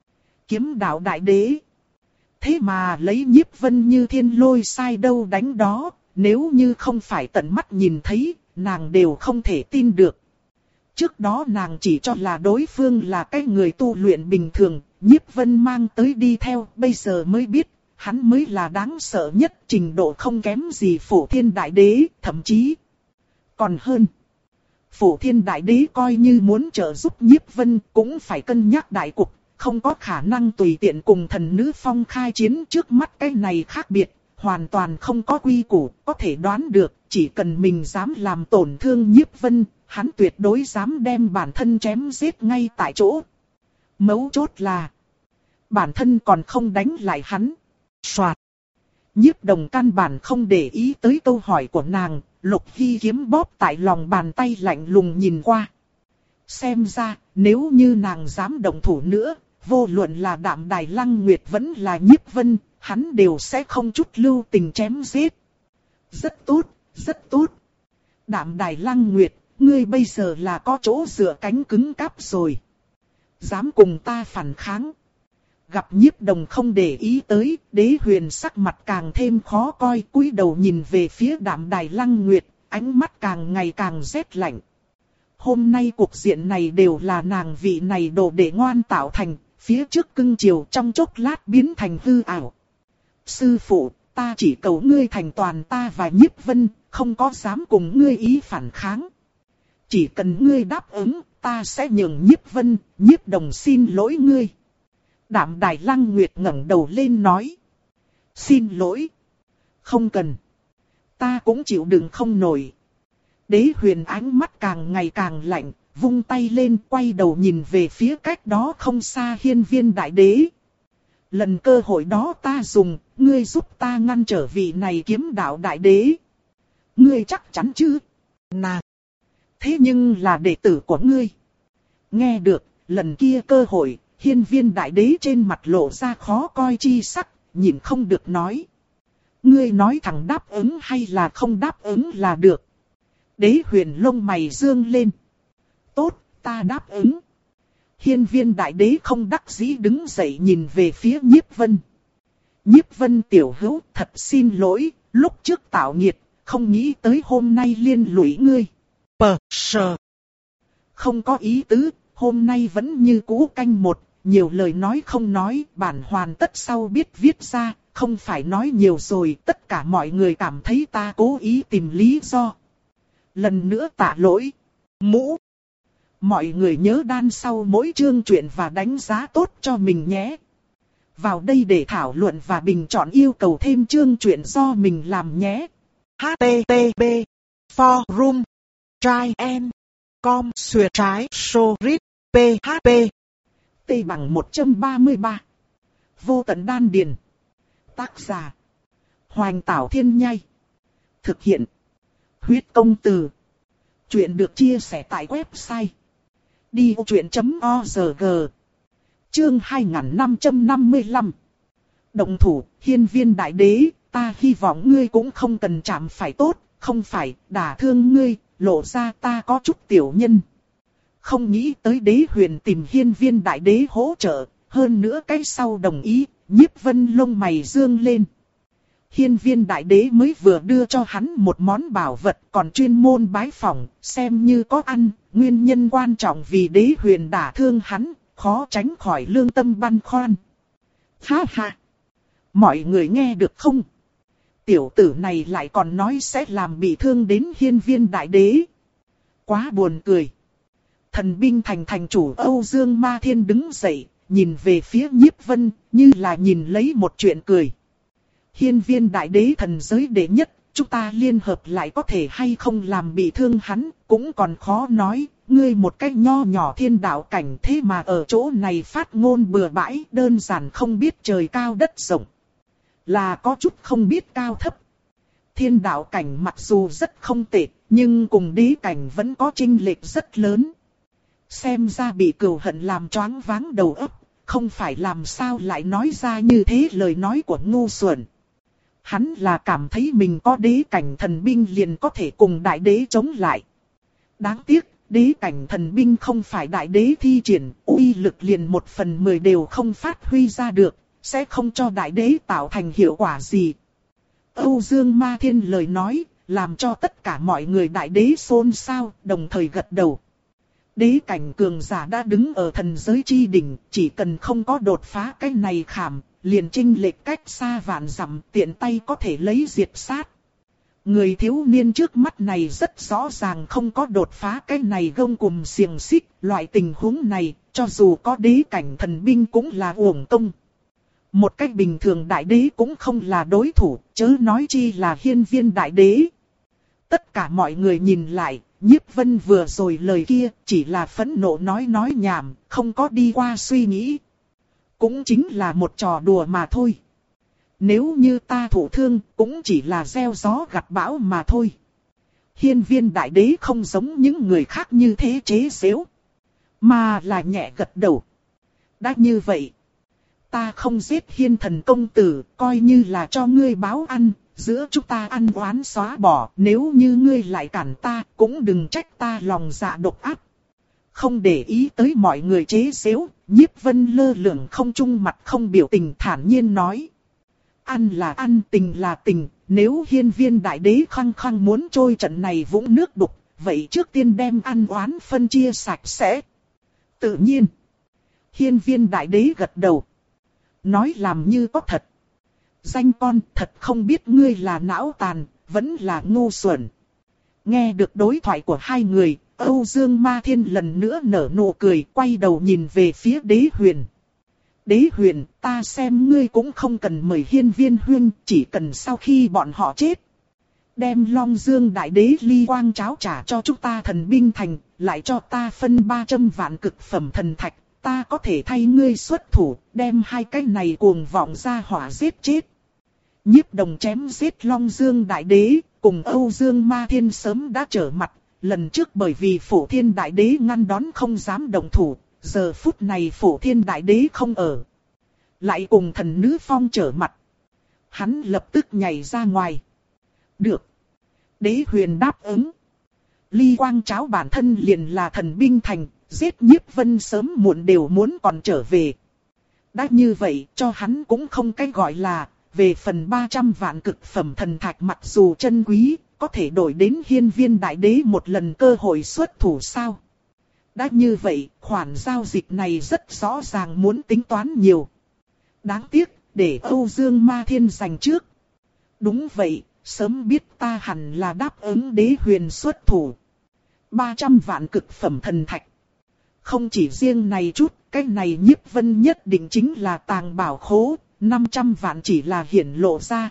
Kiếm đạo đại đế. Thế mà lấy Nhiếp Vân như thiên lôi sai đâu đánh đó, nếu như không phải tận mắt nhìn thấy, nàng đều không thể tin được. Trước đó nàng chỉ cho là đối phương là cái người tu luyện bình thường, Nhiếp Vân mang tới đi theo, bây giờ mới biết, hắn mới là đáng sợ nhất, trình độ không kém gì Phổ Thiên Đại Đế, thậm chí còn hơn. Phổ Thiên Đại Đế coi như muốn trợ giúp Nhiếp Vân cũng phải cân nhắc đại cục, không có khả năng tùy tiện cùng thần nữ phong khai chiến. Trước mắt cái này khác biệt, hoàn toàn không có quy củ, có thể đoán được, chỉ cần mình dám làm tổn thương Nhiếp Vân, hắn tuyệt đối dám đem bản thân chém giết ngay tại chỗ. Mấu chốt là, bản thân còn không đánh lại hắn. Soạt. Nhiếp Đồng căn bản không để ý tới câu hỏi của nàng, Lục Hy kiếm bóp tại lòng bàn tay lạnh lùng nhìn qua. Xem ra, nếu như nàng dám động thủ nữa, vô luận là Đạm Đài Lăng Nguyệt vẫn là Nhiếp Vân, hắn đều sẽ không chút lưu tình chém giết. Rất tốt, rất tốt. Đạm Đài Lăng Nguyệt, ngươi bây giờ là có chỗ dựa cánh cứng cáp rồi. Dám cùng ta phản kháng. Gặp Nhiếp Đồng không để ý tới, Đế Huyền sắc mặt càng thêm khó coi, cúi đầu nhìn về phía Đạm Đài Lăng Nguyệt, ánh mắt càng ngày càng rét lạnh. Hôm nay cuộc diện này đều là nàng vị này đồ đệ ngoan tạo thành, phía trước cưng chiều trong chốc lát biến thành hư ảo. Sư phụ, ta chỉ cầu ngươi thành toàn ta và Nhiếp Vân, không có dám cùng ngươi ý phản kháng. Chỉ cần ngươi đáp ứng, ta sẽ nhường Nhiếp Vân, Nhiếp Đồng xin lỗi ngươi. Đạm Đài Lăng Nguyệt ngẩng đầu lên nói. Xin lỗi. Không cần. Ta cũng chịu đựng không nổi. Đế Huyền ánh mắt càng ngày càng lạnh, vung tay lên quay đầu nhìn về phía cách đó không xa Hiên Viên Đại Đế. Lần cơ hội đó ta dùng, ngươi giúp ta ngăn trở vị này kiếm đạo Đại Đế. Ngươi chắc chắn chứ? Nàng. Thế nhưng là đệ tử của ngươi. Nghe được, lần kia cơ hội, Hiên Viên Đại Đế trên mặt lộ ra khó coi chi sắc, nhìn không được nói. Ngươi nói thẳng đáp ứng hay là không đáp ứng là được. Đế Huyền lông mày dương lên. Tốt, ta đáp ứng. Hiên Viên Đại Đế không đắc dĩ đứng dậy nhìn về phía Nhiếp Vân. Nhiếp Vân tiểu hữu, thật xin lỗi, lúc trước tạo nghiệt, không nghĩ tới hôm nay liên lụy ngươi. Pờ, sờ. Không có ý tứ, hôm nay vẫn như cũ canh một, nhiều lời nói không nói, bản hoàn tất sau biết viết ra, không phải nói nhiều rồi, tất cả mọi người cảm thấy ta cố ý tìm lý do. Lần nữa tạ lỗi. Mũ. Mọi người nhớ đan sau mỗi chương truyện và đánh giá tốt cho mình nhé. Vào đây để thảo luận và bình chọn yêu cầu thêm chương truyện do mình làm nhé. H T T P Forum Try and Com Xuyệt trái Sorit P H P T bằng một trăm ba mươi ba. Vô tận đan điền. Tác giả Hoành Tảo Thiên Nhai. Thực hiện Huyết Công Từ. Chuyện được chia sẻ tại website đi vô chuyện chấm org. Chương hai nghìn năm trăm năm mươi lăm. Động thủ, Hiên Viên Đại Đế, ta hy vọng ngươi cũng không cần chạm phải tốt, không phải đả thương ngươi, lộ ra ta có chút tiểu nhân. Không nghĩ tới Đế Huyền tìm Hiên Viên Đại Đế hỗ trợ, hơn nữa cái sau đồng ý, Nhiếp Vân lông mày dương lên. Hiên Viên Đại Đế mới vừa đưa cho hắn một món bảo vật còn chuyên môn bái phỏng, xem như có ăn, nguyên nhân quan trọng vì Đế Huyền đả thương hắn, khó tránh khỏi lương tâm băn khoăn. Ha ha! Mọi người nghe được không? Tiểu tử này lại còn nói sẽ làm bị thương đến Hiên Viên Đại Đế. Quá buồn cười. Thần binh thành thành chủ Âu Dương Ma Thiên đứng dậy, nhìn về phía Nhiếp Vân, như là nhìn lấy một chuyện cười. Hiên Viên Đại Đế thần giới đệ nhất, chúng ta liên hợp lại có thể hay không làm bị thương hắn, cũng còn khó nói. Ngươi một cách nho nhỏ thiên đạo cảnh thế mà ở chỗ này phát ngôn bừa bãi, đơn giản không biết trời cao đất rộng. Là có chút không biết cao thấp. Thiên đạo cảnh mặc dù rất không tệ, nhưng cùng đế cảnh vẫn có chênh lệch rất lớn. Xem ra bị cừu hận làm choáng váng đầu óc, không phải làm sao lại nói ra như thế lời nói của ngu xuẩn. Hắn là cảm thấy mình có đế cảnh thần binh liền có thể cùng đại đế chống lại. Đáng tiếc, đế cảnh thần binh không phải đại đế thi triển, uy lực liền một phần mười đều không phát huy ra được, sẽ không cho đại đế tạo thành hiệu quả gì. Âu Dương Ma Thiên lời nói, làm cho tất cả mọi người đại đế xôn xao, đồng thời gật đầu. Đế cảnh cường giả đã đứng ở thần giới chi đỉnh, chỉ cần không có đột phá cái này khảm, liền chênh lệch cách xa vạn dặm, tiện tay có thể lấy diệt sát. Người thiếu niên trước mắt này rất rõ ràng không có đột phá cái này gông cùm xiềng xích, loại tình huống này, cho dù có đế cảnh thần binh cũng là uổng công. Một cách bình thường đại đế cũng không là đối thủ, chớ nói chi là hiên viên đại đế. Tất cả mọi người nhìn lại, Nhiếp Vân vừa rồi lời kia chỉ là phẫn nộ nói nói nhảm, không có đi qua suy nghĩ. Cũng chính là một trò đùa mà thôi. Nếu như ta thụ thương, cũng chỉ là gieo gió gặt bão mà thôi. Hiên viên đại đế không giống những người khác như thế chế giễu, mà là nhẹ gật đầu. Đã như vậy, ta không giết hiên thần công tử, coi như là cho ngươi báo ăn, giữa chúng ta ăn oán xóa bỏ. Nếu như ngươi lại cản ta, cũng đừng trách ta lòng dạ độc ác. Không để ý tới mọi người chế giễu, Nhiếp Vân lơ lửng không trung mặt không biểu tình thản nhiên nói. Ăn là ăn, tình là tình, nếu hiên viên đại đế khăng khăng muốn trôi trận này vũng nước đục, vậy trước tiên đem ăn oán phân chia sạch sẽ. Tự nhiên, hiên viên đại đế gật đầu. Nói làm như có thật. Danh con thật không biết ngươi là não tàn, vẫn là ngu xuẩn. Nghe được đối thoại của hai người, Âu Dương Ma Thiên lần nữa nở nụ cười, quay đầu nhìn về phía Đế Huyền. Đế Huyền, ta xem ngươi cũng không cần mời hiên viên huynh, chỉ cần sau khi bọn họ chết, đem Long Dương đại đế ly quang cháo trả cho chúng ta thần binh thành, lại cho ta phân ba trăm vạn cực phẩm thần thạch, ta có thể thay ngươi xuất thủ, đem hai cái này cuồng vọng ra hỏa giết chết. Nhiếp Đồng chém giết Long Dương đại đế, cùng Âu Dương Ma Thiên sớm đã trở mặt, lần trước bởi vì Phổ Thiên đại đế ngăn đón không dám động thủ. Giờ phút này Phổ Thiên đại đế không ở, lại cùng thần nữ phong trở mặt. Hắn lập tức nhảy ra ngoài. Được. Đế Huyền đáp ứng. Ly quang cháo bản thân liền là thần binh thành, giết Nhiếp Vân sớm muộn đều muốn còn trở về. Đã như vậy cho hắn cũng không cái gọi là, về phần ba trăm vạn cực phẩm thần thạch mặc dù chân quý, có thể đổi đến hiên viên đại đế một lần cơ hội xuất thủ sao. Đã như vậy, khoản giao dịch này rất rõ ràng muốn tính toán nhiều. Đáng tiếc, để Âu Dương Ma Thiên giành trước. Đúng vậy, sớm biết ta hẳn là đáp ứng Đế Huyền xuất thủ. ba trăm vạn cực phẩm thần thạch. Không chỉ riêng này chút, cái này Nhiếp Vân nhất định chính là tàng bảo khố, năm trăm vạn chỉ là hiển lộ ra.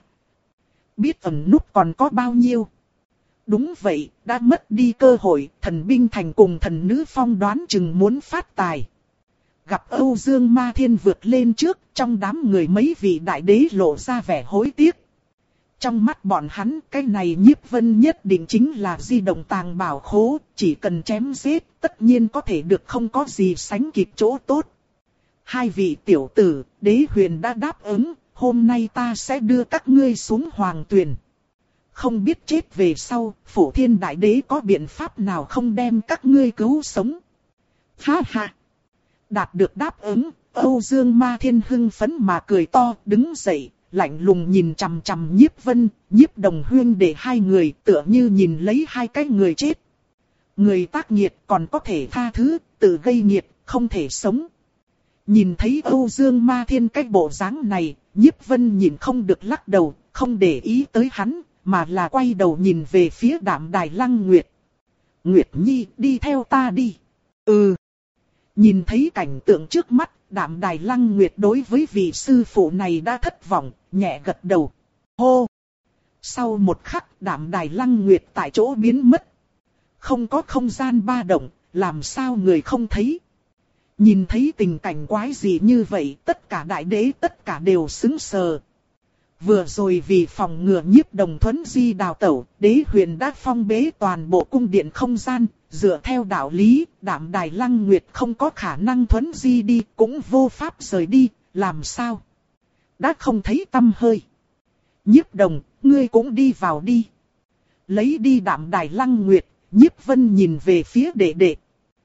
Biết ẩn nút còn có bao nhiêu. Đúng vậy, đã mất đi cơ hội, thần binh thành cùng thần nữ phong đoán chừng muốn phát tài. Gặp Âu Dương Ma Thiên vượt lên trước, trong đám người mấy vị đại đế lộ ra vẻ hối tiếc. Trong mắt bọn hắn, cái này Nhiếp Vân nhất định chính là di động tàng bảo khố, chỉ cần chém giết, tất nhiên có thể được không có gì sánh kịp chỗ tốt. Hai vị tiểu tử, Đế Huyền đã đáp ứng, hôm nay ta sẽ đưa các ngươi xuống hoàng tuyền. Không biết chết về sau, Phổ Thiên đại đế có biện pháp nào không đem các ngươi cứu sống. Ha ha! Đạt được đáp ứng, Âu Dương Ma Thiên hưng phấn mà cười to, đứng dậy, lạnh lùng nhìn chằm chằm Nhiếp Vân, Nhiếp Đồng huyên để hai người tựa như nhìn lấy hai cái người chết. Người tác nghiệt còn có thể tha thứ, tự gây nghiệt, không thể sống. Nhìn thấy Âu Dương Ma Thiên cái bộ dáng này, Nhiếp Vân nhìn không được lắc đầu, không để ý tới hắn, mà là quay đầu nhìn về phía Đạm Đài Lăng Nguyệt. Nguyệt Nhi, đi theo ta đi. Ừ. Nhìn thấy cảnh tượng trước mắt, Đạm Đài Lăng Nguyệt đối với vị sư phụ này đã thất vọng, nhẹ gật đầu. Hô! Sau một khắc, Đạm Đài Lăng Nguyệt tại chỗ biến mất. Không có không gian ba động, làm sao người không thấy. Nhìn thấy tình cảnh quái dị như vậy, tất cả đại đế tất cả đều sững sờ. Vừa rồi vì phòng ngừa Nhiếp Đồng thuấn di đào tẩu, Đế Huyền đã phong bế toàn bộ cung điện không gian, dựa theo đạo lý, Đạm Đài Lăng Nguyệt không có khả năng thuấn di đi, cũng vô pháp rời đi, làm sao? Đã không thấy tăm hơi. Nhiếp Đồng, ngươi cũng đi vào đi. Lấy đi Đạm Đài Lăng Nguyệt, Nhiếp Vân nhìn về phía đệ đệ.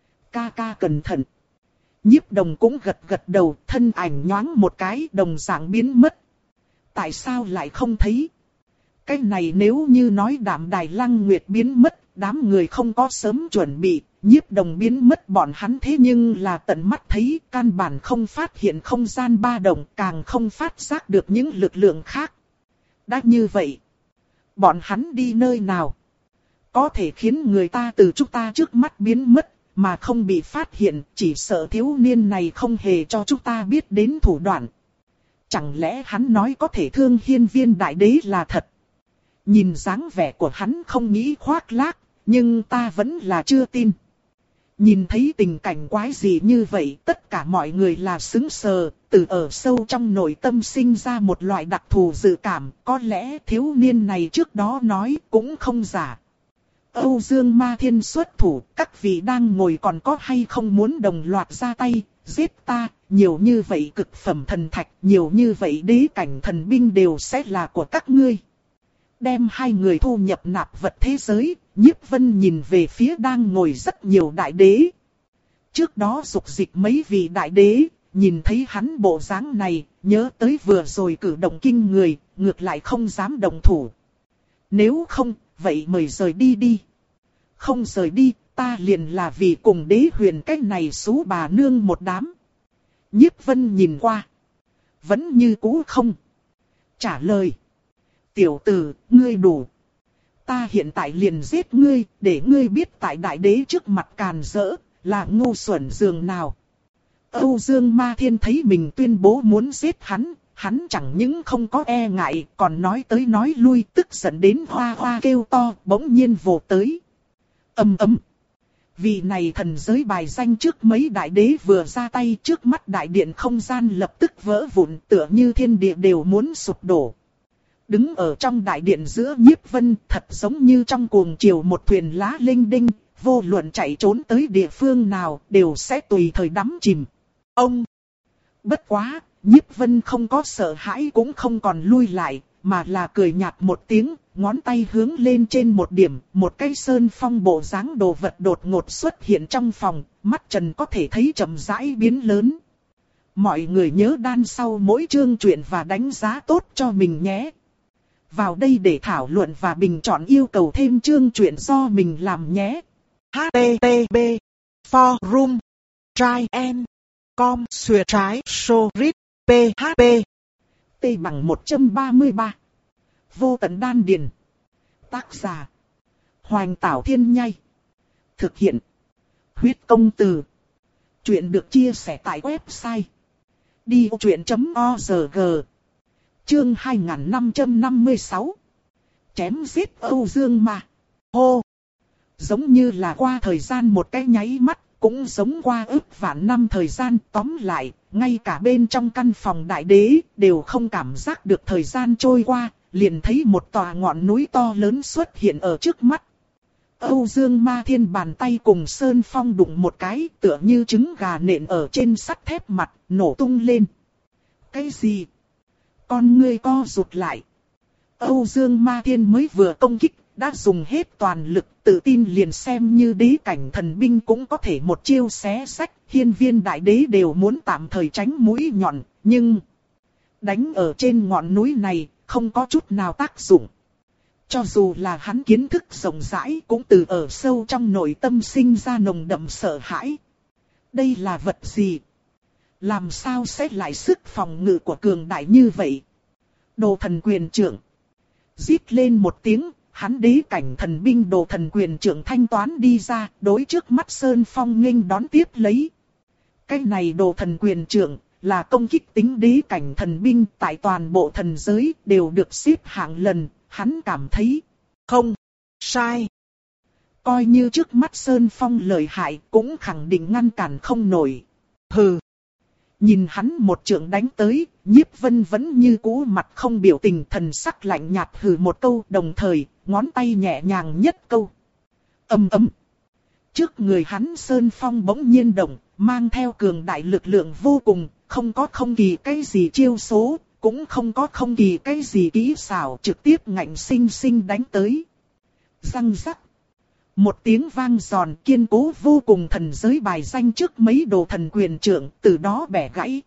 Ca ca cẩn thận. Nhiếp Đồng cũng gật gật đầu, thân ảnh nhoáng một cái, đồng dạng biến mất. Tại sao lại không thấy? Cái này nếu như nói Đạm Đài Lăng Nguyệt biến mất, đám người không có sớm chuẩn bị, Nhiếp Đồng biến mất bọn hắn thế nhưng là tận mắt thấy, căn bản không phát hiện không gian ba động, càng không phát giác được những lực lượng khác. Đã như vậy, Bọn hắn đi nơi nào? Có thể khiến người ta từ chúng ta trước mắt biến mất, mà không bị phát hiện, chỉ sợ thiếu niên này không hề cho chúng ta biết đến thủ đoạn. Chẳng lẽ hắn nói có thể thương hiên viên đại đế là thật? Nhìn dáng vẻ của hắn không nghĩ khoác lác, nhưng ta vẫn là chưa tin. Nhìn thấy tình cảnh quái dị như vậy, tất cả mọi người là sững sờ, từ ở sâu trong nội tâm sinh ra một loại đặc thù dự cảm, có lẽ thiếu niên này trước đó nói cũng không giả. Âu Dương Ma Thiên xuất thủ, các vị đang ngồi còn có hay không muốn đồng loạt ra tay, giết ta, nhiều như vậy cực phẩm thần thạch, nhiều như vậy đế cảnh thần binh đều sẽ là của các ngươi. Đem hai người thu nhập nạp vật thế giới, Nhiếp Vân nhìn về phía đang ngồi rất nhiều đại đế. Trước đó dục dịch mấy vị đại đế, nhìn thấy hắn bộ dáng này, nhớ tới vừa rồi cử động kinh người, ngược lại không dám động thủ. Nếu không, vậy mời rời đi đi. Không rời đi, ta liền là vì cùng đế huyền cách này xú bà nương một đám. Nhiếp Vân nhìn qua. Vẫn như cũ không. Trả lời. Tiểu tử, ngươi đủ. Ta hiện tại liền giết ngươi, để ngươi biết tại đại đế trước mặt càn rỡ, là ngu xuẩn dường nào. Âu Dương Ma Thiên thấy mình tuyên bố muốn giết hắn, hắn chẳng những không có e ngại, còn nói tới nói lui, tức giận đến hoa hoa kêu to, bỗng nhiên vồ tới. Ầm ầm. Vị này thần giới bài danh trước mấy đại đế vừa ra tay, trước mắt đại điện không gian lập tức vỡ vụn, tựa như thiên địa đều muốn sụp đổ. Đứng ở trong đại điện giữa Nhiếp Vân, thật giống như trong cuồng chiều một thuyền lá linh đinh, vô luận chạy trốn tới địa phương nào, đều sẽ tùy thời đắm chìm. Ông! Bất quá, Nhiếp Vân không có sợ hãi cũng không còn lui lại, mà là cười nhạt một tiếng, ngón tay hướng lên trên một điểm, một cái sơn phong bộ dáng đồ vật đột ngột xuất hiện trong phòng, mắt trần có thể thấy chậm rãi biến lớn. Mọi người nhớ đan sau mỗi chương truyện và đánh giá tốt cho mình nhé. Vào đây để thảo luận và bình chọn yêu cầu thêm chương truyện do mình làm nhé. H T T P Forum Try and Com Xuyệt trái Sorit P H P T bằng một trăm ba mươi ba. Vô tận đan điền. Tác giả Hoành Tảo Thiên Nhai. Thực hiện Huyết Công Từ. Chuyện được chia sẻ tại website đi ô chuyện chấm org. Chương hai nghìn năm trăm năm mươi sáu. Chém giết Âu Dương Ma. Hô! Giống như là qua thời gian một cái nháy mắt, cũng giống qua ức vạn năm thời gian, tóm lại, ngay cả bên trong căn phòng đại đế, đều không cảm giác được thời gian trôi qua, liền thấy một tòa ngọn núi to lớn xuất hiện ở trước mắt. Âu Dương Ma Thiên bàn tay cùng Sơn Phong đụng một cái, tựa như trứng gà nện ở trên sắt thép mặt, nổ tung lên. Cái gì? Con ngươi co rụt lại. Âu Dương Ma Thiên mới vừa công kích, đã dùng hết toàn lực, tự tin liền xem như đế cảnh thần binh cũng có thể một chiêu xé sách, hiên viên đại đế đều muốn tạm thời tránh mũi nhọn, nhưng đánh ở trên ngọn núi này, không có chút nào tác dụng. Cho dù là hắn kiến thức rộng rãi cũng từ ở sâu trong nội tâm sinh ra nồng đậm sợ hãi. Đây là vật gì? Làm sao sẽ lại sức phòng ngự của cường đại như vậy? Đồ thần quyền trưởng. Rít lên một tiếng, hắn đế cảnh thần binh đồ thần quyền trưởng thanh toán đi ra, đối trước mắt Sơn Phong nghênh đón tiếp lấy. Cái này đồ thần quyền trưởng là công kích tính đế cảnh thần binh tại toàn bộ thần giới đều được xếp hạng lần, hắn cảm thấy không sai. Coi như trước mắt Sơn Phong lợi hại cũng khẳng định ngăn cản không nổi. Hừ. Nhìn hắn một trượng đánh tới, Nhiếp Vân vẫn như cũ mặt không biểu tình, thần sắc lạnh nhạt hừ một câu, đồng thời ngón tay nhẹ nhàng nhất câu. Ầm ầm. Trước người hắn Sơn Phong bỗng nhiên động, mang theo cường đại lực lượng vô cùng, không có không kỳ cái gì chiêu số, cũng không có không kỳ cái gì kỹ xảo, trực tiếp ngạnh sinh sinh đánh tới. Răng rắc. Một tiếng vang giòn kiên cố vô cùng, thần giới bài danh trước mấy đồ thần quyền trưởng từ đó bẻ gãy.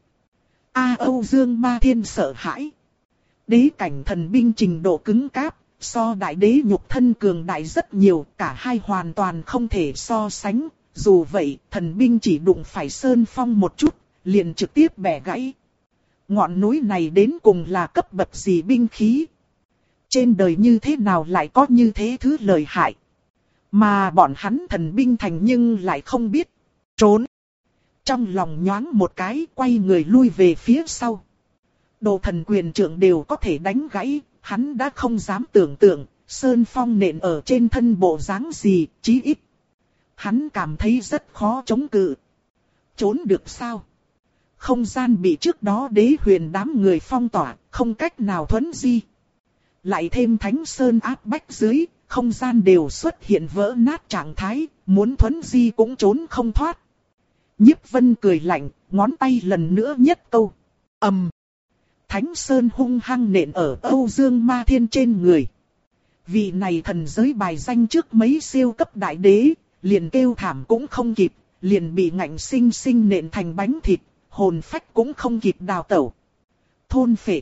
A Âu Dương Ma Thiên sợ hãi. Đế cảnh thần binh trình độ cứng cáp, so đại đế nhục thân cường đại rất nhiều, cả hai hoàn toàn không thể so sánh. Dù vậy, thần binh chỉ đụng phải Sơn Phong một chút, liền trực tiếp bẻ gãy. Ngọn núi này đến cùng là cấp bậc gì binh khí? trên đời như thế nào lại có như thế thứ lợi hại. Mà bọn hắn thần binh thành nhưng lại không biết. Trốn. Trong lòng nhoáng một cái, quay người lui về phía sau. Đồ thần quyền trưởng đều có thể đánh gãy, hắn đã không dám tưởng tượng, sơn phong nện ở trên thân bộ dáng gì, chí ít. Hắn cảm thấy rất khó chống cự. Trốn được sao? Không gian bị trước đó đế huyền đám người phong tỏa, không cách nào thuấn di. Lại thêm thánh sơn áp bách dưới, không gian đều xuất hiện vỡ nát trạng thái, muốn thuấn di cũng trốn không thoát. Nhiếp Vân cười lạnh, ngón tay lần nữa nhất câu. Ầm. Thánh sơn hung hăng nện ở Âu Dương Ma Thiên trên người. Vị này thần giới bài danh trước mấy siêu cấp đại đế, liền kêu thảm cũng không kịp, liền bị ngạnh sinh sinh nện thành bánh thịt, hồn phách cũng không kịp đào tẩu. Thôn phệ.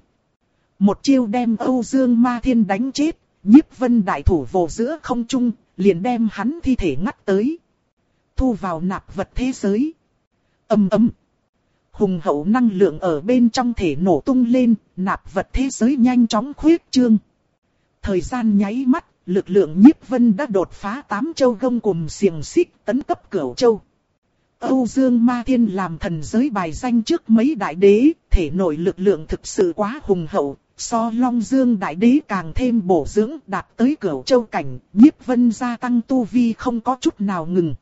Một chiêu đem Âu Dương Ma Thiên đánh chết, Nhiếp Vân đại thủ vồ giữa không trung, liền đem hắn thi thể ngắt tới. Thu vào nạp vật thế giới. Ầm ầm. Hùng hậu năng lượng ở bên trong thể nổ tung lên, nạp vật thế giới nhanh chóng khuyết trương. Thời gian nháy mắt, lực lượng Nhiếp Vân đã đột phá tám châu gông cùm xiềng xích tấn cấp cửu châu. Âu Dương Ma Thiên làm thần giới bài danh trước mấy đại đế, thể nội lực lượng thực sự quá hùng hậu, so Long Dương đại đế càng thêm bổ dưỡng đạt tới cửu châu cảnh, Nhiếp Vân gia tăng tu vi không có chút nào ngừng.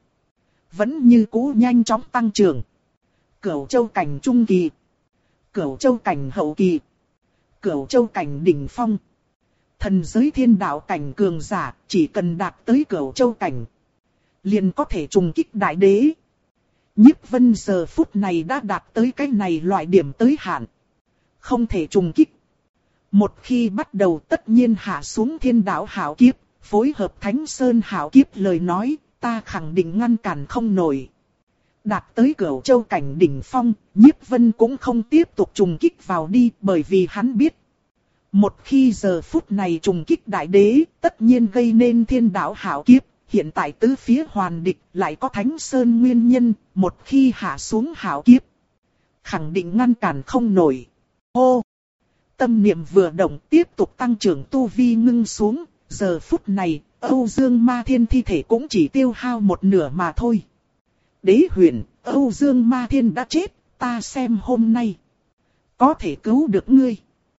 Vẫn như cũ nhanh chóng tăng trưởng. Cửu châu cảnh trung kỳ, cửu châu cảnh hậu kỳ, cửu châu cảnh đỉnh phong. Thần giới thiên đạo cảnh cường giả chỉ cần đạt tới cửu châu cảnh, liền có thể trùng kích đại đế. Nhiếp Vân giờ phút này đã đạt tới cái này loại điểm tới hạn. Không thể trùng kích. Một khi bắt đầu tất nhiên hạ xuống thiên đạo hảo kiếp, phối hợp Thánh Sơn hảo kiếp lời nói, ta khẳng định ngăn cản không nổi. Đạt tới cửu châu cảnh đỉnh phong, Nhiếp Vân cũng không tiếp tục trùng kích vào đi bởi vì hắn biết. Một khi giờ phút này trùng kích đại đế, tất nhiên gây nên thiên đạo hảo kiếp. Hiện tại tứ phía hoàn địch lại có Thánh Sơn nguyên nhân, một khi hạ xuống hảo kiếp, khẳng định ngăn cản không nổi. Hô! Tâm niệm vừa động tiếp tục tăng trưởng tu vi ngưng xuống, giờ phút này, Âu Dương Ma Thiên thi thể cũng chỉ tiêu hao một nửa mà thôi. Đế huyền, Âu Dương Ma Thiên đã chết, ta xem hôm nay có thể cứu được ngươi.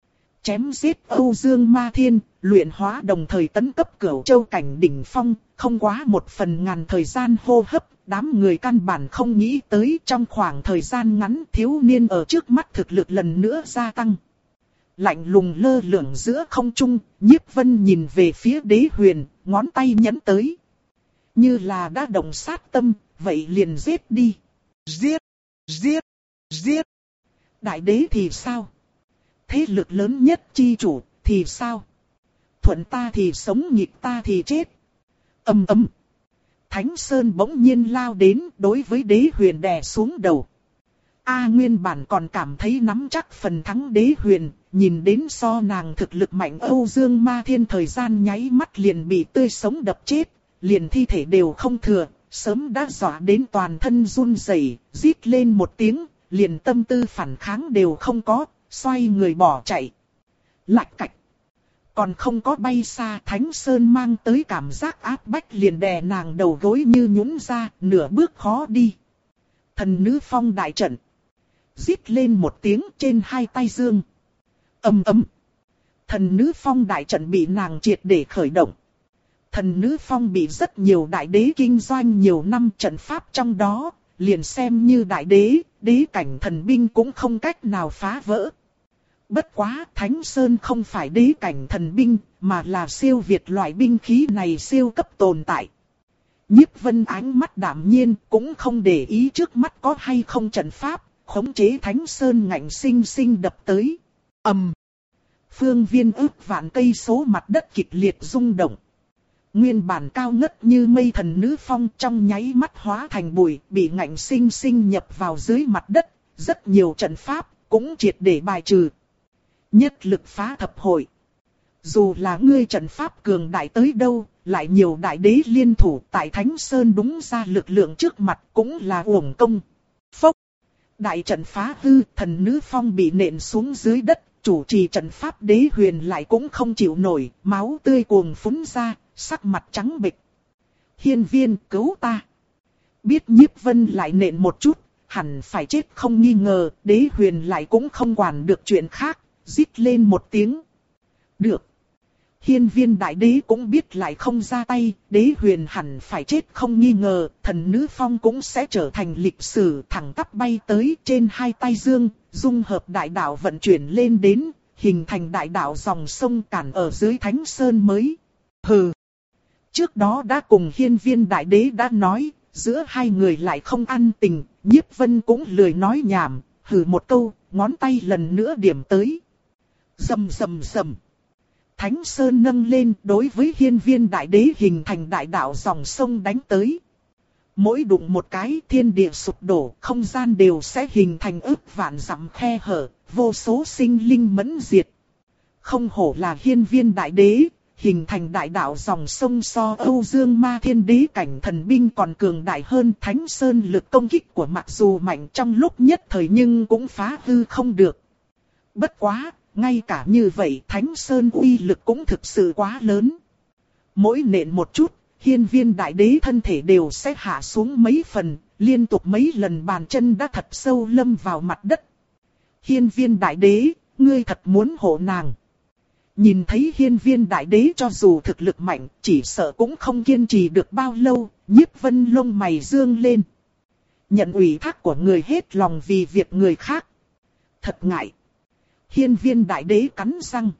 Chém giết Âu Dương Ma Thiên, luyện hóa đồng thời tấn cấp cửu châu cảnh đỉnh phong, không quá một phần ngàn thời gian hô hấp, đám người căn bản không nghĩ tới trong khoảng thời gian ngắn thiếu niên ở trước mắt thực lực lần nữa gia tăng. Lạnh lùng lơ lửng giữa không trung, Nhiếp Vân nhìn về phía đế huyền, ngón tay nhấn tới. Như là đã động sát tâm, vậy liền giết đi. Giết, giết, giết. Đại đế thì sao? Thế lực lớn nhất chi chủ thì sao? Thuận ta thì sống, nghịch ta thì chết. Ầm ầm. Thánh Sơn bỗng nhiên lao đến, đối với đế huyền đè xuống đầu. A nguyên bản còn cảm thấy nắm chắc phần thắng đế huyền, nhìn đến so nàng thực lực mạnh Âu Dương Ma Thiên thời gian nháy mắt liền bị tươi sống đập chết, liền thi thể đều không thừa, sớm đã dọa đến toàn thân run rẩy, rít lên một tiếng, liền tâm tư phản kháng đều không có, xoay người bỏ chạy. Lạch cạch. Còn không có bay xa, Thánh Sơn mang tới cảm giác áp bách liền đè nàng đầu gối như nhũn ra, nửa bước khó đi. Thần nữ phong đại trận. Rít lên một tiếng trên hai tay dương. Ầm ầm. Thần nữ phong đại trận bị nàng triệt để khởi động. Thần nữ phong bị rất nhiều đại đế kinh doanh nhiều năm, trận pháp trong đó, liền xem như đại đế, đế cảnh thần binh cũng không cách nào phá vỡ. Bất quá, Thánh Sơn không phải đế cảnh thần binh, mà là siêu việt loại binh khí này siêu cấp tồn tại. Nhiếp Vân ánh mắt đạm nhiên, cũng không để ý trước mắt có hay không trận pháp, khống chế Thánh Sơn ngạnh sinh sinh đập tới. Ầm. Phương viên ước vạn cây số mặt đất kịch liệt rung động. Nguyên bản cao ngất như mây thần nữ phong trong nháy mắt hóa thành bụi, bị ngạnh sinh sinh nhập vào dưới mặt đất, rất nhiều trận pháp cũng triệt để bài trừ. Nhất lực phá thập hội. Dù là ngươi trận pháp cường đại tới đâu, lại nhiều đại đế liên thủ tại Thánh Sơn đúng ra lực lượng trước mặt cũng là uổng công. Phốc. Đại trận phá hư, thần nữ phong bị nện xuống dưới đất, chủ trì trận pháp Đế Huyền lại cũng không chịu nổi, máu tươi cuồng phún ra, sắc mặt trắng bệch. Hiên Viên, cứu ta. Biết Nhiếp Vân lại nện một chút, hẳn phải chết không nghi ngờ, Đế Huyền lại cũng không quản được chuyện khác, rít lên một tiếng. Được. Hiên Viên đại đế cũng biết lại không ra tay, Đế Huyền hẳn phải chết không nghi ngờ, thần nữ phong cũng sẽ trở thành lịch sử, thẳng tắp bay tới trên hai tay dương, dung hợp đại đạo vận chuyển lên đến, hình thành đại đạo dòng sông cản ở dưới Thánh Sơn mới. Hừ. Trước đó đã cùng Hiên Viên đại đế đã nói, giữa hai người lại không ăn tình, Nhiếp Vân cũng lười nói nhảm, hừ một câu, ngón tay lần nữa điểm tới. Rầm rầm rầm. Thánh Sơn nâng lên, đối với Hiên Viên đại đế hình thành đại đạo dòng sông đánh tới. Mỗi đụng một cái, thiên địa sụp đổ, không gian đều sẽ hình thành ức vạn dặm khe hở, vô số sinh linh mẫn diệt. Không hổ là Hiên Viên đại đế, hình thành đại đạo dòng sông so Âu Dương Ma Thiên đế cảnh thần binh còn cường đại hơn. Thánh Sơn lực công kích của mặc dù mạnh trong lúc nhất thời nhưng cũng phá hư không được. Bất quá, ngay cả như vậy Thánh Sơn uy lực cũng thực sự quá lớn. Mỗi nện một chút, Hiên Viên đại đế thân thể đều sẽ hạ xuống mấy phần, liên tục mấy lần bàn chân đã thật sâu lâm vào mặt đất. Hiên Viên đại đế, ngươi thật muốn hộ nàng. Nhìn thấy Hiên Viên đại đế cho dù thực lực mạnh, chỉ sợ cũng không kiên trì được bao lâu, Nhiếp Vân lông mày dương lên. Nhận ủy thác của người hết lòng vì việc người khác. Thật ngại. Hiên Viên đại đế cắn răng.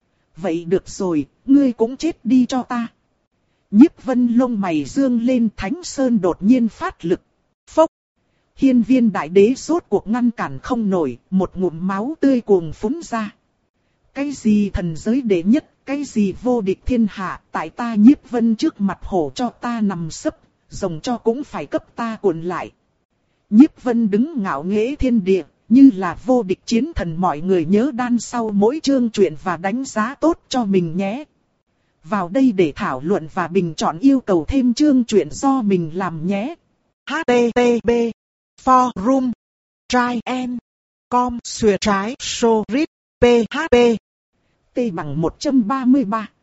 Vậy được rồi, ngươi cũng chết đi cho ta. Nhiếp Vân lông mày dương lên, Thánh Sơn đột nhiên phát lực. Phốc. Hiên Viên đại đế rốt cuộc ngăn cản không nổi, một ngụm máu tươi cuồng phún ra. Cái gì thần giới đệ nhất, cái gì vô địch thiên hạ, tại ta Nhiếp Vân trước mặt hổ cho ta nằm sấp, rồng cho cũng phải cấp ta cuộn lại. Nhiếp Vân đứng ngạo nghễ thiên địa, như là vô địch chiến thần, mọi người nhớ đan sau mỗi chương truyện và đánh giá tốt cho mình nhé. Vào đây để thảo luận và bình chọn yêu cầu thêm chương truyện do mình làm nhé. H T T P Forum Try and Com Xuyệt trái So Read P H P T bằng một trăm ba mươi ba